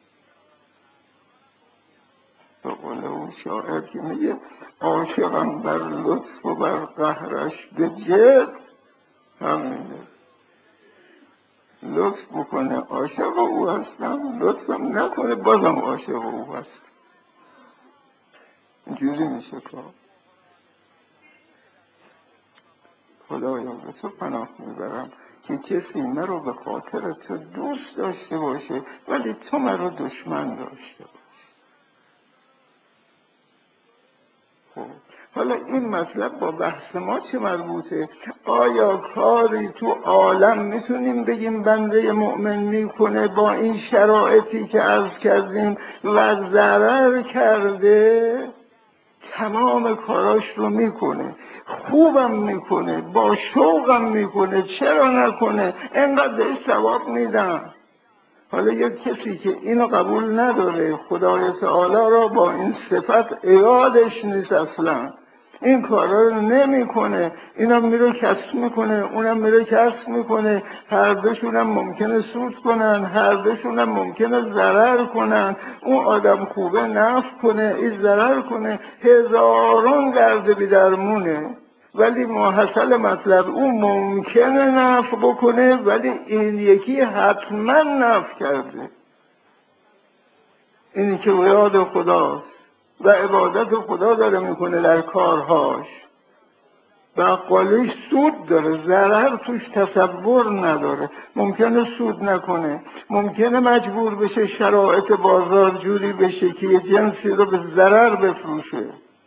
B: به قول اون شاعر که میگه عاشقم بر لطف و بر قهرش به جد، همینه، لطف بکنه عاشق او هستم، لطفم نکنه بازم عاشق او هستم. اینجوری میشه کار. خدایا به تو پناه میبرم که کسی مرا به خاطر تو دوست داشته باشه ولی تو مرا دشمن داشته باشه. خب حالا این مطلب با بحث ما چه مربوطه؟ آیا کاری تو عالم میتونیم بگیم بنده مؤمن میکنه با این شرایطی که عرض کردیم و ضرر کرده؟ تمام کاراش رو میکنه، خوبم میکنه، با شوقم میکنه، چرا نکنه؟ اینقدر بهش ثواب میدم. حالا یک کسی که اینو قبول نداره، خدای تعالی را با این صفت ایادش نیست، اصلا این کارا رو نمیکنه، اینم میره کسب میکنه، اونم میره کسب میکنه، هر دوشون هم ممکنه سود کنن، هر دوشون هم ممکنه ضرر کنن، اون آدم خوبه نفع کنه، این ضرر کنه، هزاران درد بی‌درمونه. ولی محصل مطلب اون ممکنه نفع بکنه ولی این یکی حتما نفع کرده. اینی که یاد خداست و عبادت خدا داره میکنه در کارهاش، بقالیش سود داره، ضرر توش تصور نداره، ممکنه سود نکنه، ممکنه مجبور بشه شرایط بازار جوری بشه که یه جنسی رو به ضرر بفروشه،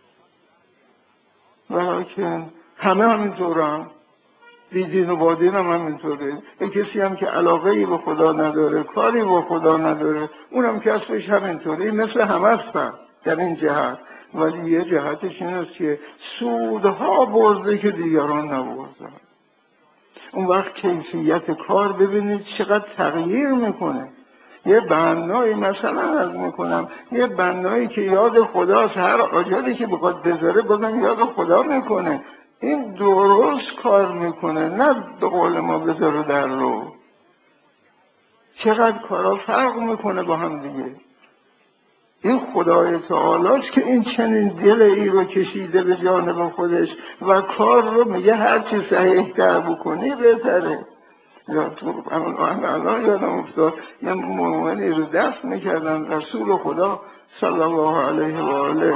B: ولیکن همه همینطورن، بیدین و بادین هم همینطوره. یک کسی هم که علاقه‌ای به خدا نداره، کاری به خدا نداره، اونم کسبش همینطوره. این مثل همه هستن در این جهت، ولی یه جهتش این است که سودها برده که دیگران نبردن. اون وقت کیفیت کار ببینید چقدر تغییر میکنه. یه بنایی مثلا عرض میکنم، یه بنایی که یاد خداست، هر آجالی که بخواد بذاره بازم یاد خدا میکنه، این درست کار میکنه، نه به قول ما بذاره در رو. چقدر کارا فرق میکنه با هم دیگه. این خدای تعالیست که این چنین دل ای رو کشیده به جانب خودش و کار رو میگه هرچی صحیح تر بکنی بهتره. یا تو الان یادم افتاد یه مومنی رو دفن میکردن، رسول خدا صلی الله علیه و آله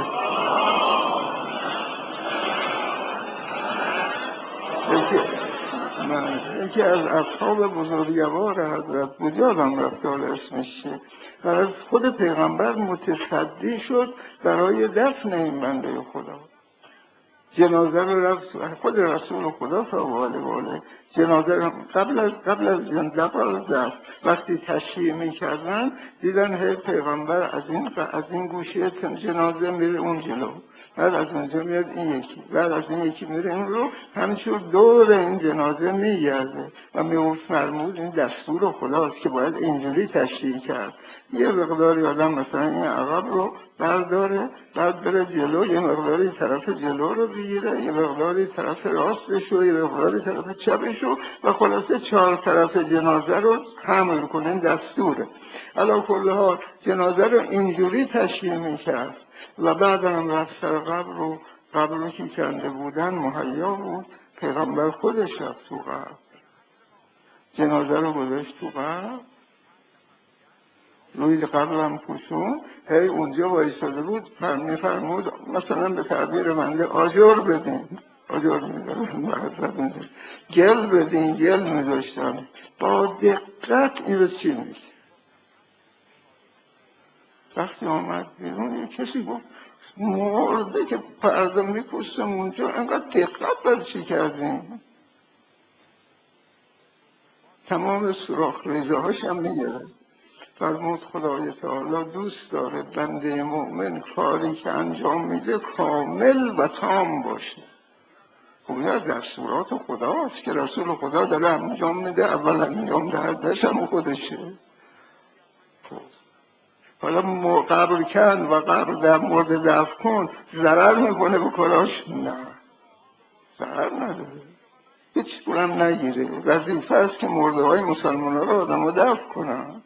B: یکی از اصحاب بزرگوار حضرت بود، یادم رفت حالا اسمش چیه، و از خود پیغمبر متصدی شد برای دفن این بنده خدا. جنازه رو رفت خود رسول خدا صلی الله علیه و آله، جنازه رو قبل از دفن وقتی تشییع میکردن دیدن هی پیغمبر از این گوشه جنازه میره اون جلو، بعد از اونجا میاد این یکی، بعد از این یکی میره این رو، همینطور دور این جنازه میگرده و میفرمود این دستور خداست که باید اینجوری تشییع کرد. یه مقداری آدم مثلا این عقب رو برداره، بعد بره جلو، یه مقداری طرف جلو رو بگیره، یه مقداری طرف راستش رو، یه مقداری طرف چپش رو، و خلاصه 4 طرف جنازه رو حمل کنه. این دستوره. علی کل حال جنازه رو اینجوری تشییع میکرد و بعد هم رفت سر قبر رو که کنده بودن مهیا بود، پیغمبر خودش رفت تو قبر، جنازه رو گذاشت تو قبر، روی قبرم پوشون، هی اونجا وایساده بود، میفرمود مثلا به تعبیر منده آجر بدین، آجر میداشتن، گل بدین، گل میداشتن، با دقت این رو چی میشه. وقتی آمد بیرون یه کسی گفت مرده که پرده میپوستم اونجا، انقدر دقت بر چی کردیم؟ تمام سوراخ ریزه هاش هم میگرد. فرمود خدای تعالی دوست داره بنده مؤمن کاری که انجام میده کامل و تام باشه. خب دستورات خداست که رسول خدا داره انجام میده، اول انجام دهندش هم خودشه. حالا قبر کن و قبر در مورد دفن کن ضرر میکنه به کاراش؟ نه، ضرر نداره، هیچ پولم نگیره. وظیفه است که مرده های مسلمان ها رو آدم رو دفن کنن.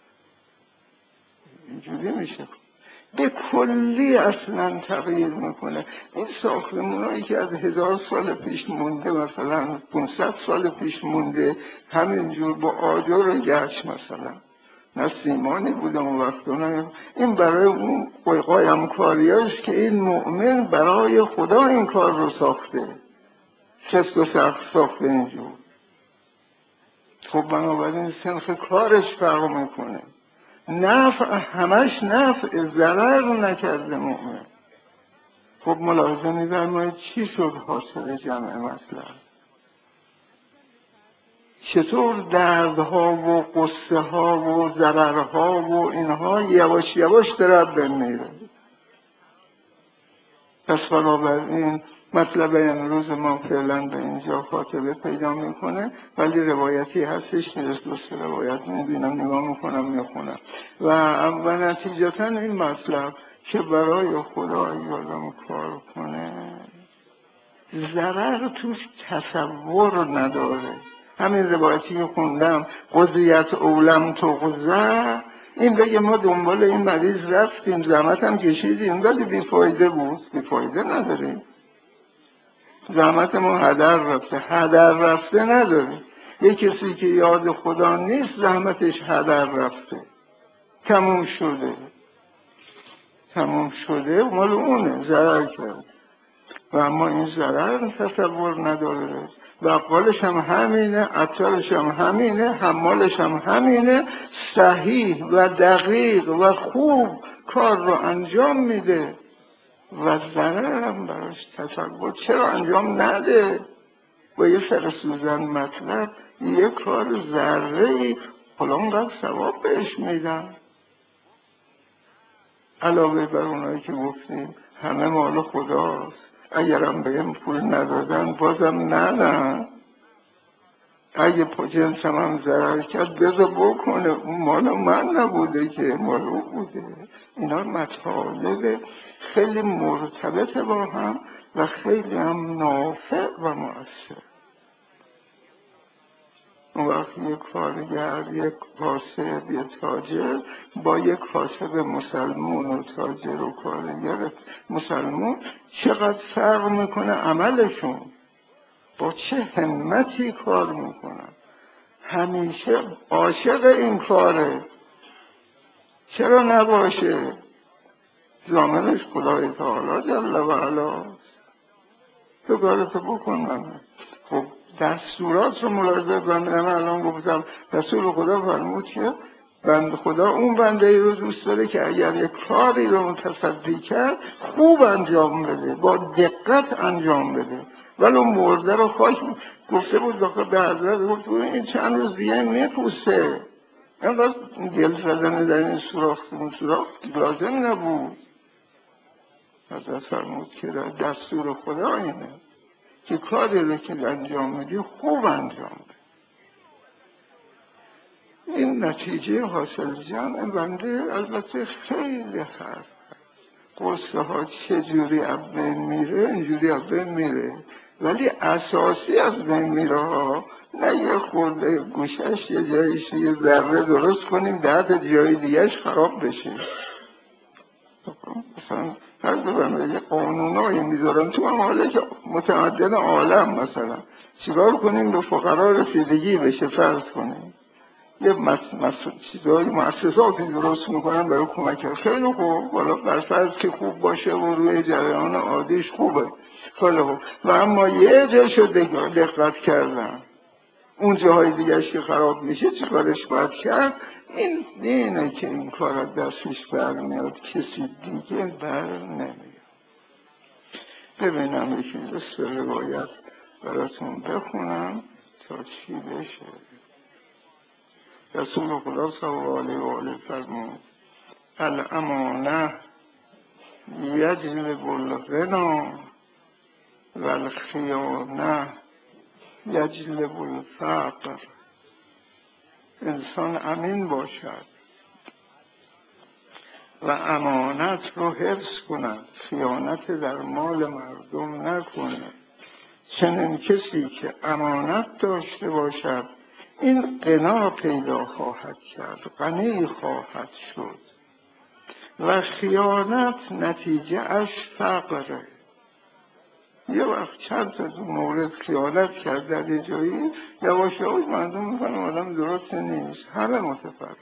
B: اینجوری میشه، به کلی اصلا تغییر میکنه. این ساختمون هایی که از 1000 سال پیش مونده، مثلا 500 سال پیش مونده، همینجور با آجر و گچ، مثلا نه سیمانی بوده اون وقت، این برای اون قایم کاریاست که این مؤمن برای خدا این کار رو ساخته، سفت و سخت ساخته اینجور. خب بنابراین سنخ کارش فرق میکنه. نفع همش نفع، ضرر نکرده مؤمن. خب ملاحظه می‌فرمایید چی شد حاصل جمع مطلب؟ چطور دردها و قصه ها و ضررها و اینها یواش یواش داره بمیره. پس بنابراین مطلب امروز ما فعلا به اینجا خاتمه پیدا میکنه، ولی روایتی هستش که دوست روایت میبینم، نگاه میکنم، میخونم و نتیجتا این مطلب که برای خدا یادم کار کنه ضرر توش تصور نداره. همین روایتی که خوندم قضیت اولم تقضه، این بگه ما دنبال این مریض رفتیم، زحمت هم کشیدیم ولی بیفایده بود. بیفایده نداریم، زحمت ما هدر رفته. هدر رفته نداره. یه کسی که یاد خدا نیست زحمتش هدر رفته، تموم شده. تموم شده مال اونه، ضرر کرد. و اما این ضرر تصور نداره. بقالش هم همینه، عطارش هم همینه، حمالش هم همینه، صحیح و دقیق و خوب کار رو انجام میده و ضرر هم براش تصور چرا انجام نده؟ با یه سر سوزن مطلب یه کار ذره‌ای حالا اونقدر ثواب بهش میدن. علاوه بر اونایی که گفتیم همه مال خداست، اگرم بهم پول ندادن بازم ندن. اگه جنسم هم ضرر کرد بذار بکنه، اون مال من نبوده که، مال او بوده. اینا مطالب خیلی مرتبط با هم و خیلی هم نافع و مؤثر. اون وقت یک کارگر، یک کاسب، یک تاجر با یک کاسب مسلمون و تاجر و کارگر مسلمون چقدر فرق میکنه عملشون، با چه همتی کار میکنن. همیشه عاشق این کاره، چرا نباشه؟ ضامنش خدای تعالی جل و علا. تو کارتو بکن. خب دستورات رو ملاحظه کنم. من الان گفتم رسول خدا فرمود که بنده خدا اون بنده ای رو دوست داره که اگر یک کاری رو متصدی کرد خوب انجام بده، با دقت انجام بده. ولو مرده رو خاک گفته بود داخل به حضرت، گفت این چند روز دیگه میپوسته. اینقدر گل زدن در این سوراخ لازم نبود. حضرت فرمود که دستور خدا اینه که کاری رو که انجام میدی خوب انجام بده. این نتیجه حاصل جمع بنده البته خیلی هست. قصه ها چجوری از بین میره، اینجوری از بین میره، ولی اساسی از بین میره ها. نه یه خورده گوشش یه جایش یه ذره درست کنیم 10 جای دیگهش خراب بشه. مثلا هر دو بنده یه قانونایی میذارن تو ممالک متمدن عالم، مثلا چیکار کنیم به فقرا رسیدگی بشه، فرض کنیم یه چیزایی مؤسساتی درست میکنن برای کمک. خیلی خوب، حالا بر فرض که خوب باشه و روی جریان عادیش خوبه، خیلی خوب. و اما یه جاشو دقت کردن، اون جاهای دیگرش که خراب میشه چی کارش باید کرد؟ این اینه که این کار از دستش برمیاد، کسی دیگه بر نمیاد. ببینم یکی دست روایت براتون بخونم تا چی بشه. رسول خدا صلی الله علیه و آله فرمود الامانه یجلب الغنا و الخیانه یجلب الفقر. انسان امین باشد و امانت رو حفظ کند، خیانت در مال مردم نکنه. چنین کسی که امانت داشته باشد این غنا پیدا خواهد کرد، غنی خواهد شد. و خیانت نتیجه اش فقره. یه وقت چند تا مورد خیانت کرد در یه جایی، یواش یواش مردم میکنم آدم درست نیست، همه متفرق.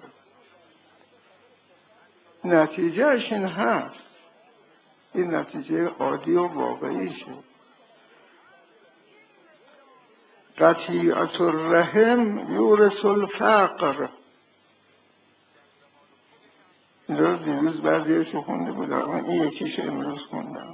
B: نتیجه اش این هست، این نتیجه عادی و واقعی شد. قطیعت الرحم یورث الفقر. این رو دیروز بعضیشو خونده بودم، این یکیش امروز خوندم.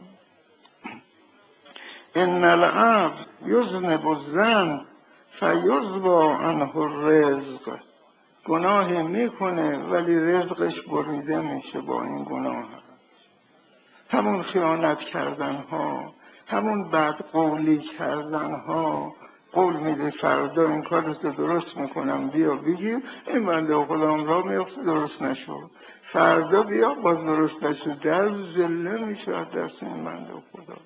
B: ان العبد یذنب الذنب فیذبی عنه الرزق. گناه میکنه ولی رزقش بریده میشه با این گناه. همون خیانت کردن ها، همون بد قولی کردن ها، قول میده فردا این کارت رو درست میکنم بیا بگیر، این بنده خودم را میفته درست نشد، فردا بیا باز درست نشد، در ذله میشه از دست این بنده خدا.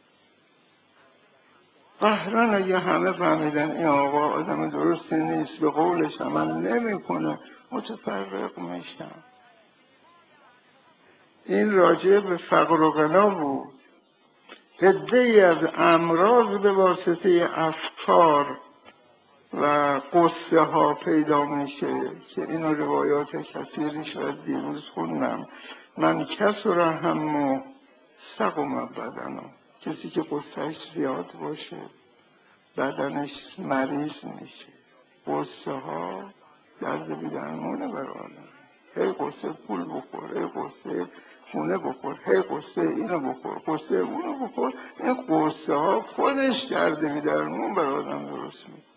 B: قهرن اگه همه فهمیدن این آقا آدم درستی نیست، به قولش عمل نمیکنه، متفرق میشن. این راجع به فقر و غنا بود. عده‌ای از امراض به واسطه افکار و قصه ها پیدا میشه که اینو روایات کثیری شاید دیروز خوندم. من کسر همه سقم بدنه، کسی که قصهش زیاد باشه بدنش مریض میشه. قصه ها درد بیدرمونه برای آدم. هی قصه پول بخور، هی قصه خونه بخور، هی قصه اینو بخور، قصه اونو بخور، این قصه ها خودش درد بیدرمون برای آدم درست میکنه.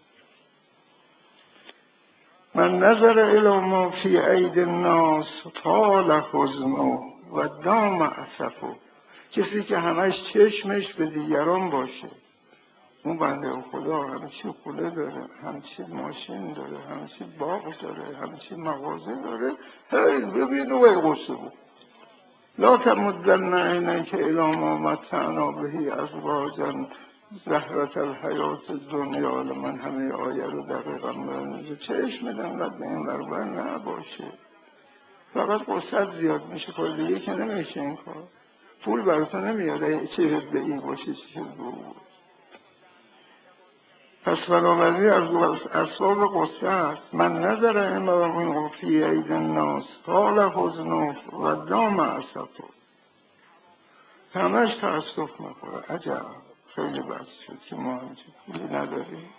B: من نظر الی ما فی عید الناس طال حزنه و دام اسفه. کسی که همش چشمش به دیگران باشه، اون بنده خدا همچی خونه داره، همچی ماشین داره، همچی باغ داره، همچی مغازه داره، هی ببین و قصه بود. لا تمدن عینیک الی ما متعنا به ازواجا زهرة الحیات الدنیا. من همه آیه رو دقیقا برنجه چشم میدم و به این بربر نباشه. فقط قصد زیاد میشه، کار دیگه که نمیشه این کار. پول براتون نمیاد چه به این باشه چه به اون باشه. پس بنابراین از اسباب قصه است. من نظر امام فی عید الناس طال حزنه و دام اسفه. همش تأسف میخوره. عجب خیلی بس شد که ما همچه پولی نداریم.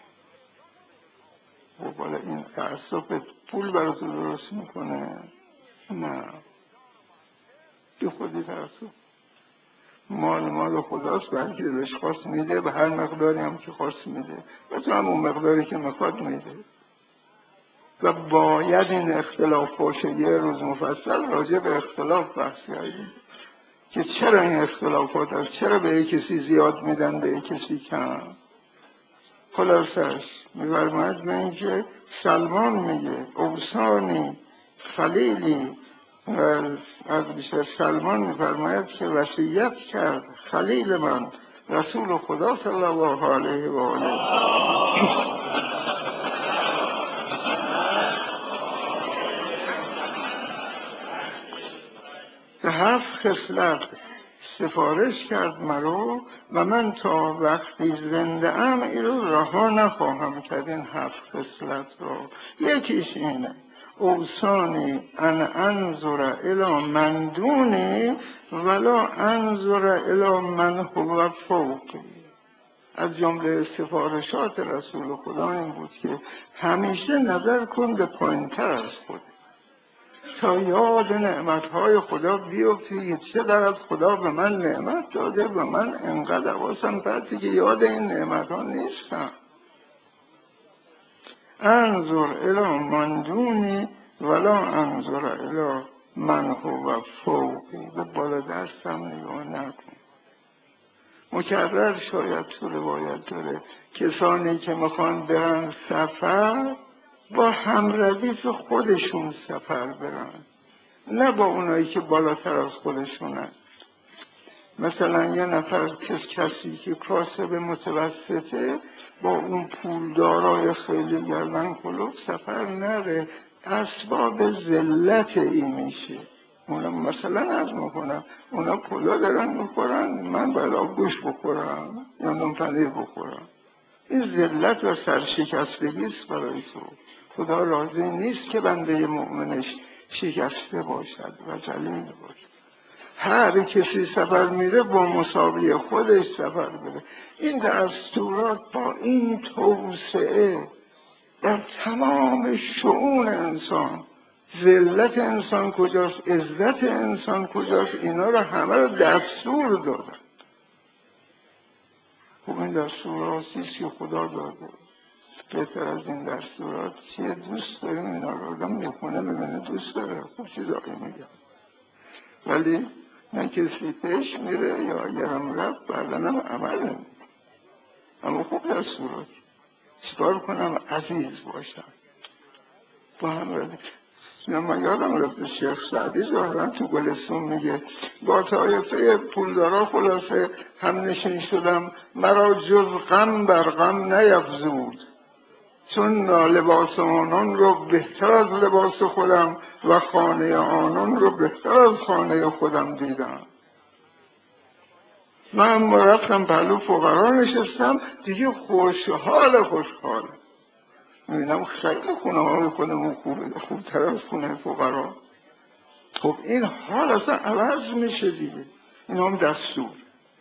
B: و بالا این تأسف پول براتو درست میکنه؟ نه، بی خودی تأسف. مال خداست، بلکه دلش خواست میده، به هر مقداری هم که خواست میده و تو هم اون مقداری که میخواد میده. و باید این اختلاف باشه. یه روز مفصل راجع به اختلاف بحث کردیم که چرا این اختلافات هست، چرا به کسی زیاد میدن به کسی کم. خلاصش می‌فرماید به این که سلمان میگه اوصانی خلیلی، و از بیشتر سلمان می‌فرماید که وصیت کرد خلیل من رسول خدا صلی الله علیه و آله که 7 خصلت سفارش کرد مرا و من تا وقتی زنده ام این رو رها نخواهم کرد. این 7 خصلت را یکیش اینه: اوصانی ان انظر الی من دونی ولا انظر الی من هو فوقی. از جمله سفارشات رسول خدا این بود که همیشه نظر کن به پایین‌تر از خود، تا یاد نعمتهای خدا بیفتی. چقدر از خدا به من نعمت داده، به من انقدر واسم پرتی که یاد این نعمتها نیستم. انظر الی من دونی ولا انظر الی من هو فوقی. به بالا دستم نگاه نکن. مکرر شاید تو روایت داره کسانی که میخوان برن سفر با همردیف خودشون سفر برن، نه با اونایی که بالاتر از خودشونن. مثلا یه نفر کسی که کاسب متوسطه با اون پولدارای خیلی گردن کلوف سفر نره، اسباب ذلت این میشه. اونا مثلا عرض میکنم اونا پولا دارن میخورن، من باید آبگوش بخورم یا نون پنیر بخورم. این ذلت و سرشکستگی است برای تو. خدا راضی نیست که بنده مؤمنش شکسته باشد و ذلیل باشد. هر کسی سفر میره با مساوی خودش سفر بره. این دستورات با این توسعه در تمام شؤون انسان، ذلت انسان کجاست، عزت انسان کجاست، اینا رو همه رو دستور دادن. خب این دستوراتی که خدا داده، بهتر از این دستورات چیه؟ دوست داریم اینا رو آدم میخونه ببینه دوست داره، خب چی داری میگم. ولی نه کسی پیش میره یا اگرم رفت بعدنم عمل نمید. اما خوب دستورات چیکار کنم عزیز باشم با هم رده. من یادم رفته شیخ سعدی ظاهرا تو گلستون میگه با طایفه پولدارا خلاصه هم نشین شدم، مرا جز غم بر غم نیفزود، چون لباس آنان رو بهتر از لباس خودم و خانه آنان رو بهتر از خانه خودم دیدم. من رفتم پهلو فقرا نشستم دیگه خوشحال میبینم خیلی خونه های خودمون خوبتر از خونه فقرا. خب این حال اصلا عوض میشه دیگه. این هم دستور.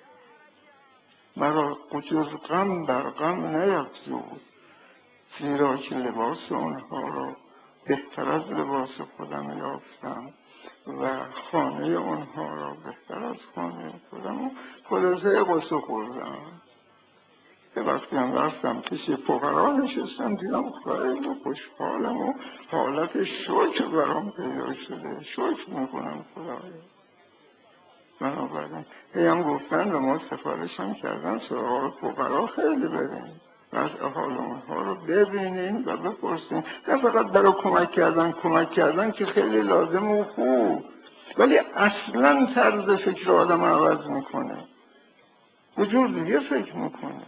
B: مرا جز غم بر غم نیفزود، زیرا که لباس اونها رو بهتر از لباس خودم یافتم و خانه اونها رو بهتر از خانه خودم. خلاصه قصه خوردم. یه وقتی هم رفتم پیش فقرا نشستم دیدم خیلی خوشحالم و حالت شکر برام پیدا شده. شکر میکنم خدایا. بنابراین هم گفتن و ما سفارش هم کردن سراغ فقرا خیلی بریم و از احوال اونها رو ببینیم و بپرسیم. نه فقط برای کمک کردن که خیلی لازم و خوب، ولی اصلا طرز فکر آدم عوض میکنه، یه جور دیگه فکر میکنه.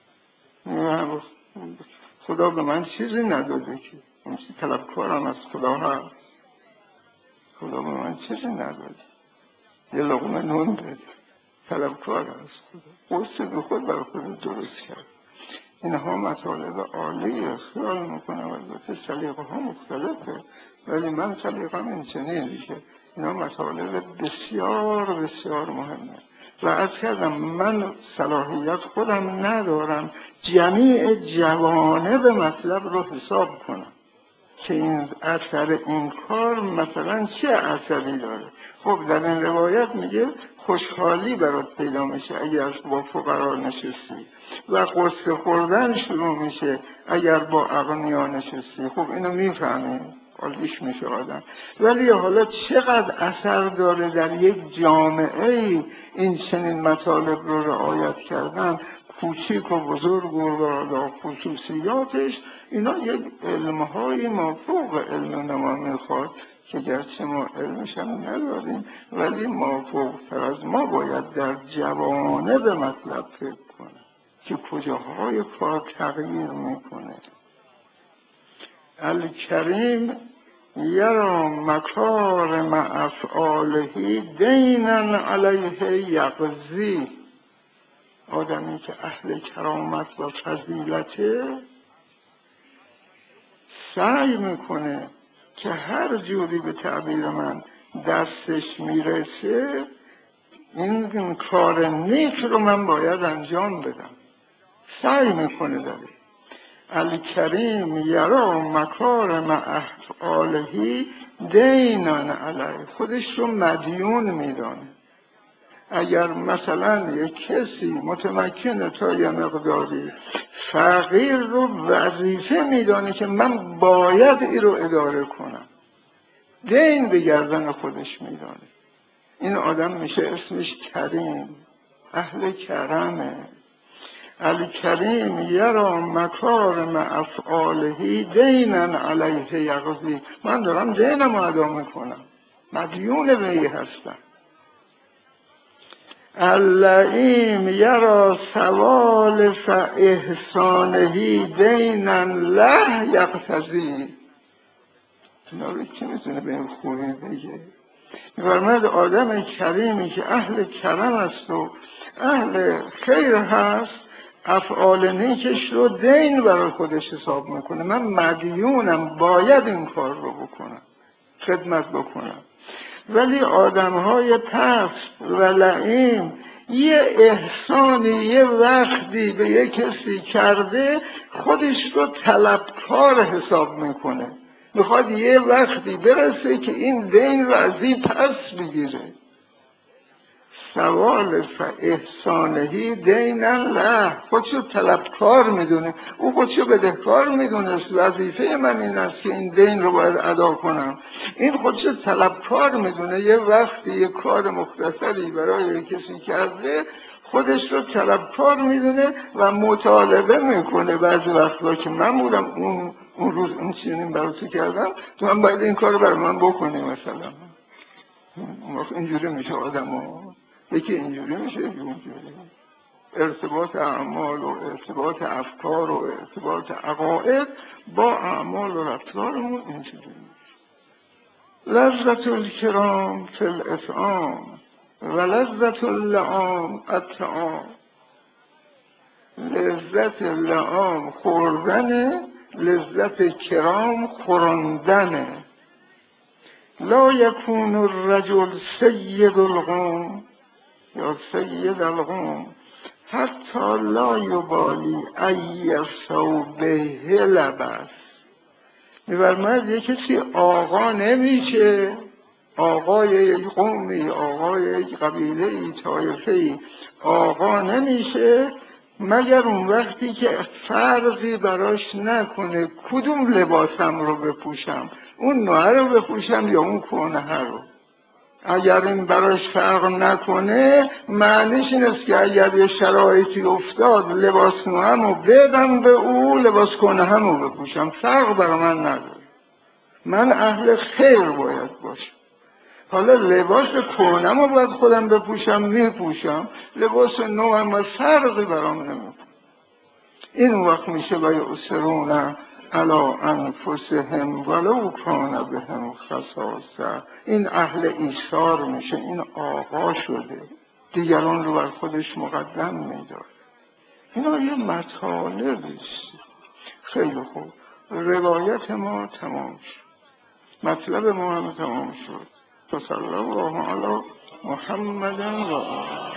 B: خدا به من چیزی نداده که من طلبکارم از خدا هست. خدا به من چیزی نداده، یه لقمه نون داده، طلبکار از خدا، قصد به خود بر خود درست کرد. اینها مطالب عالیه. خیال میکنم البته سلیقه ها مختلفه، ولی من سلیقه‌م این چنینه که اینا مطالب بسیار بسیار مهمه. و عرض کردم من صلاحیت خودم ندارم جمیع جوانب مطلب رو حساب کنم که این اثر این کار مثلا چه اثری داره. خب در این روایت میگه خوشحالی برات پیدا میشه اگر با فقرا نشستی و قصه خوردن شروع میشه اگر با اغنیا نشستی. خب اینو میفهمیم، حالیش میشه آدم. ولی حالا چقدر اثر داره در یک جامعه این چنین مطالب رو رعایت کردن، کوچیک و بزرگ و خصوصیاتش، اینا یک علمهای مافوق علم ما میخواد که گرچه ما علمش هم نداریم ولی مافوق تر از ما باید در جوانب مطلب فکر کنه که کجاهای کار تغییر میکنه. الکریم یرا مکارم افعاله دینا علیه یقضی. آدمی که اهل کرامت و فضیلته سعی میکنه که هر جوری به تعبیر من دستش میرسه این کار نیک رو من باید انجام بدم. سعی میکنه داره. الکریم یرا مکارم افعاله دینا علیه، خودش رو مدیون میدانه. اگر مثلا یک کسی متمکنه تا یه مقداری فقیر رو وظیفه میدانه که من باید این رو اداره کنم، دین به گردن خودش میدانه، این آدم میشه اسمش کریم، اهل کرمه. الکریم یرا مکارم افعاله دینا علیه یقضی، من دارم دینم رو ادا میکنم، مدیون به هستم. اللئیم یرا سوالف احسانه دینا له یقتضی. اینا رو کی میتونه به این خوبی بگه؟ می‌فرماید آدم کریمی که اهل کرم است و اهل خیر هست افعال نیکش رو دین برای خودش حساب میکنه. من مدیونم، باید این کار رو بکنم، خدمت بکنم. ولی آدم‌های پست و لعین یه احسانی یه وقتی به یه کسی کرده خودش رو طلبکار حساب میکنه، میخواد یه وقتی برسه که این دین رو از این پس بگیره. سوال احسانهی دینا له، خودشو طلبکار میدونه، او خودشو بدهکار میدونه، وظیفه من این است که این دین رو باید ادا کنم. این خودشو طلبکار میدونه، یه وقتی یه کار مختصری برای کسی کرده خودش رو طلبکار میدونه و مطالبه میکنه. بعضی وقتا که من بودم اون روز اون چیزی برای تو کردم، تو هم باید این کار رو برای من بکنی مثلا. اینجوری میشه آدم یکی اینجوری میشه، اینجوری. ارتباط اعمال و ارتباط افکار و ارتباط عقاید با اعمال و رفتارمون اینجوری میشه. لذت الکرام فی الاطعام و لذت اللعام الطعام. لذت لعام خوردنه، لذت کرام خوراندنه. لا یکون الرجل سید القوم یا سید القوم حتی لا یبالی ای ثوبه لبس. می‌فرماید یک کسی آقا نمیشه، آقای یک قومی، آقای یک قبیله‌ای، طایفه‌ای آقا نمیشه مگر اون وقتی که فرقی براش نکنه کدوم لباسم رو بپوشم، اون نوعه رو بپوشم یا اون کهنه رو. اگر این براش فرق نکنه معنیش این است که اگر یه شرایطی افتاد لباس نوعم رو بدم به او، لباس کهنه رو بپوشم، فرق برای من نداره. من اهل خیر باید باشم. حالا لباس کهنه رو باید خودم بپوشم، میپوشم، لباس نوعم فرقی برام نمیکنه. این وقت میشه و یؤثرون علی انفسهم ولو کان بهم خصاصه. این اهل ایثار میشه، این آقا شده، دیگران رو بر خودش مقدم میداره. اینا یه مطالبی است. خیلی خوب، روایت ما تمام شد، مطلب ما هم تمام شد. صلی الله علی محمد و آله.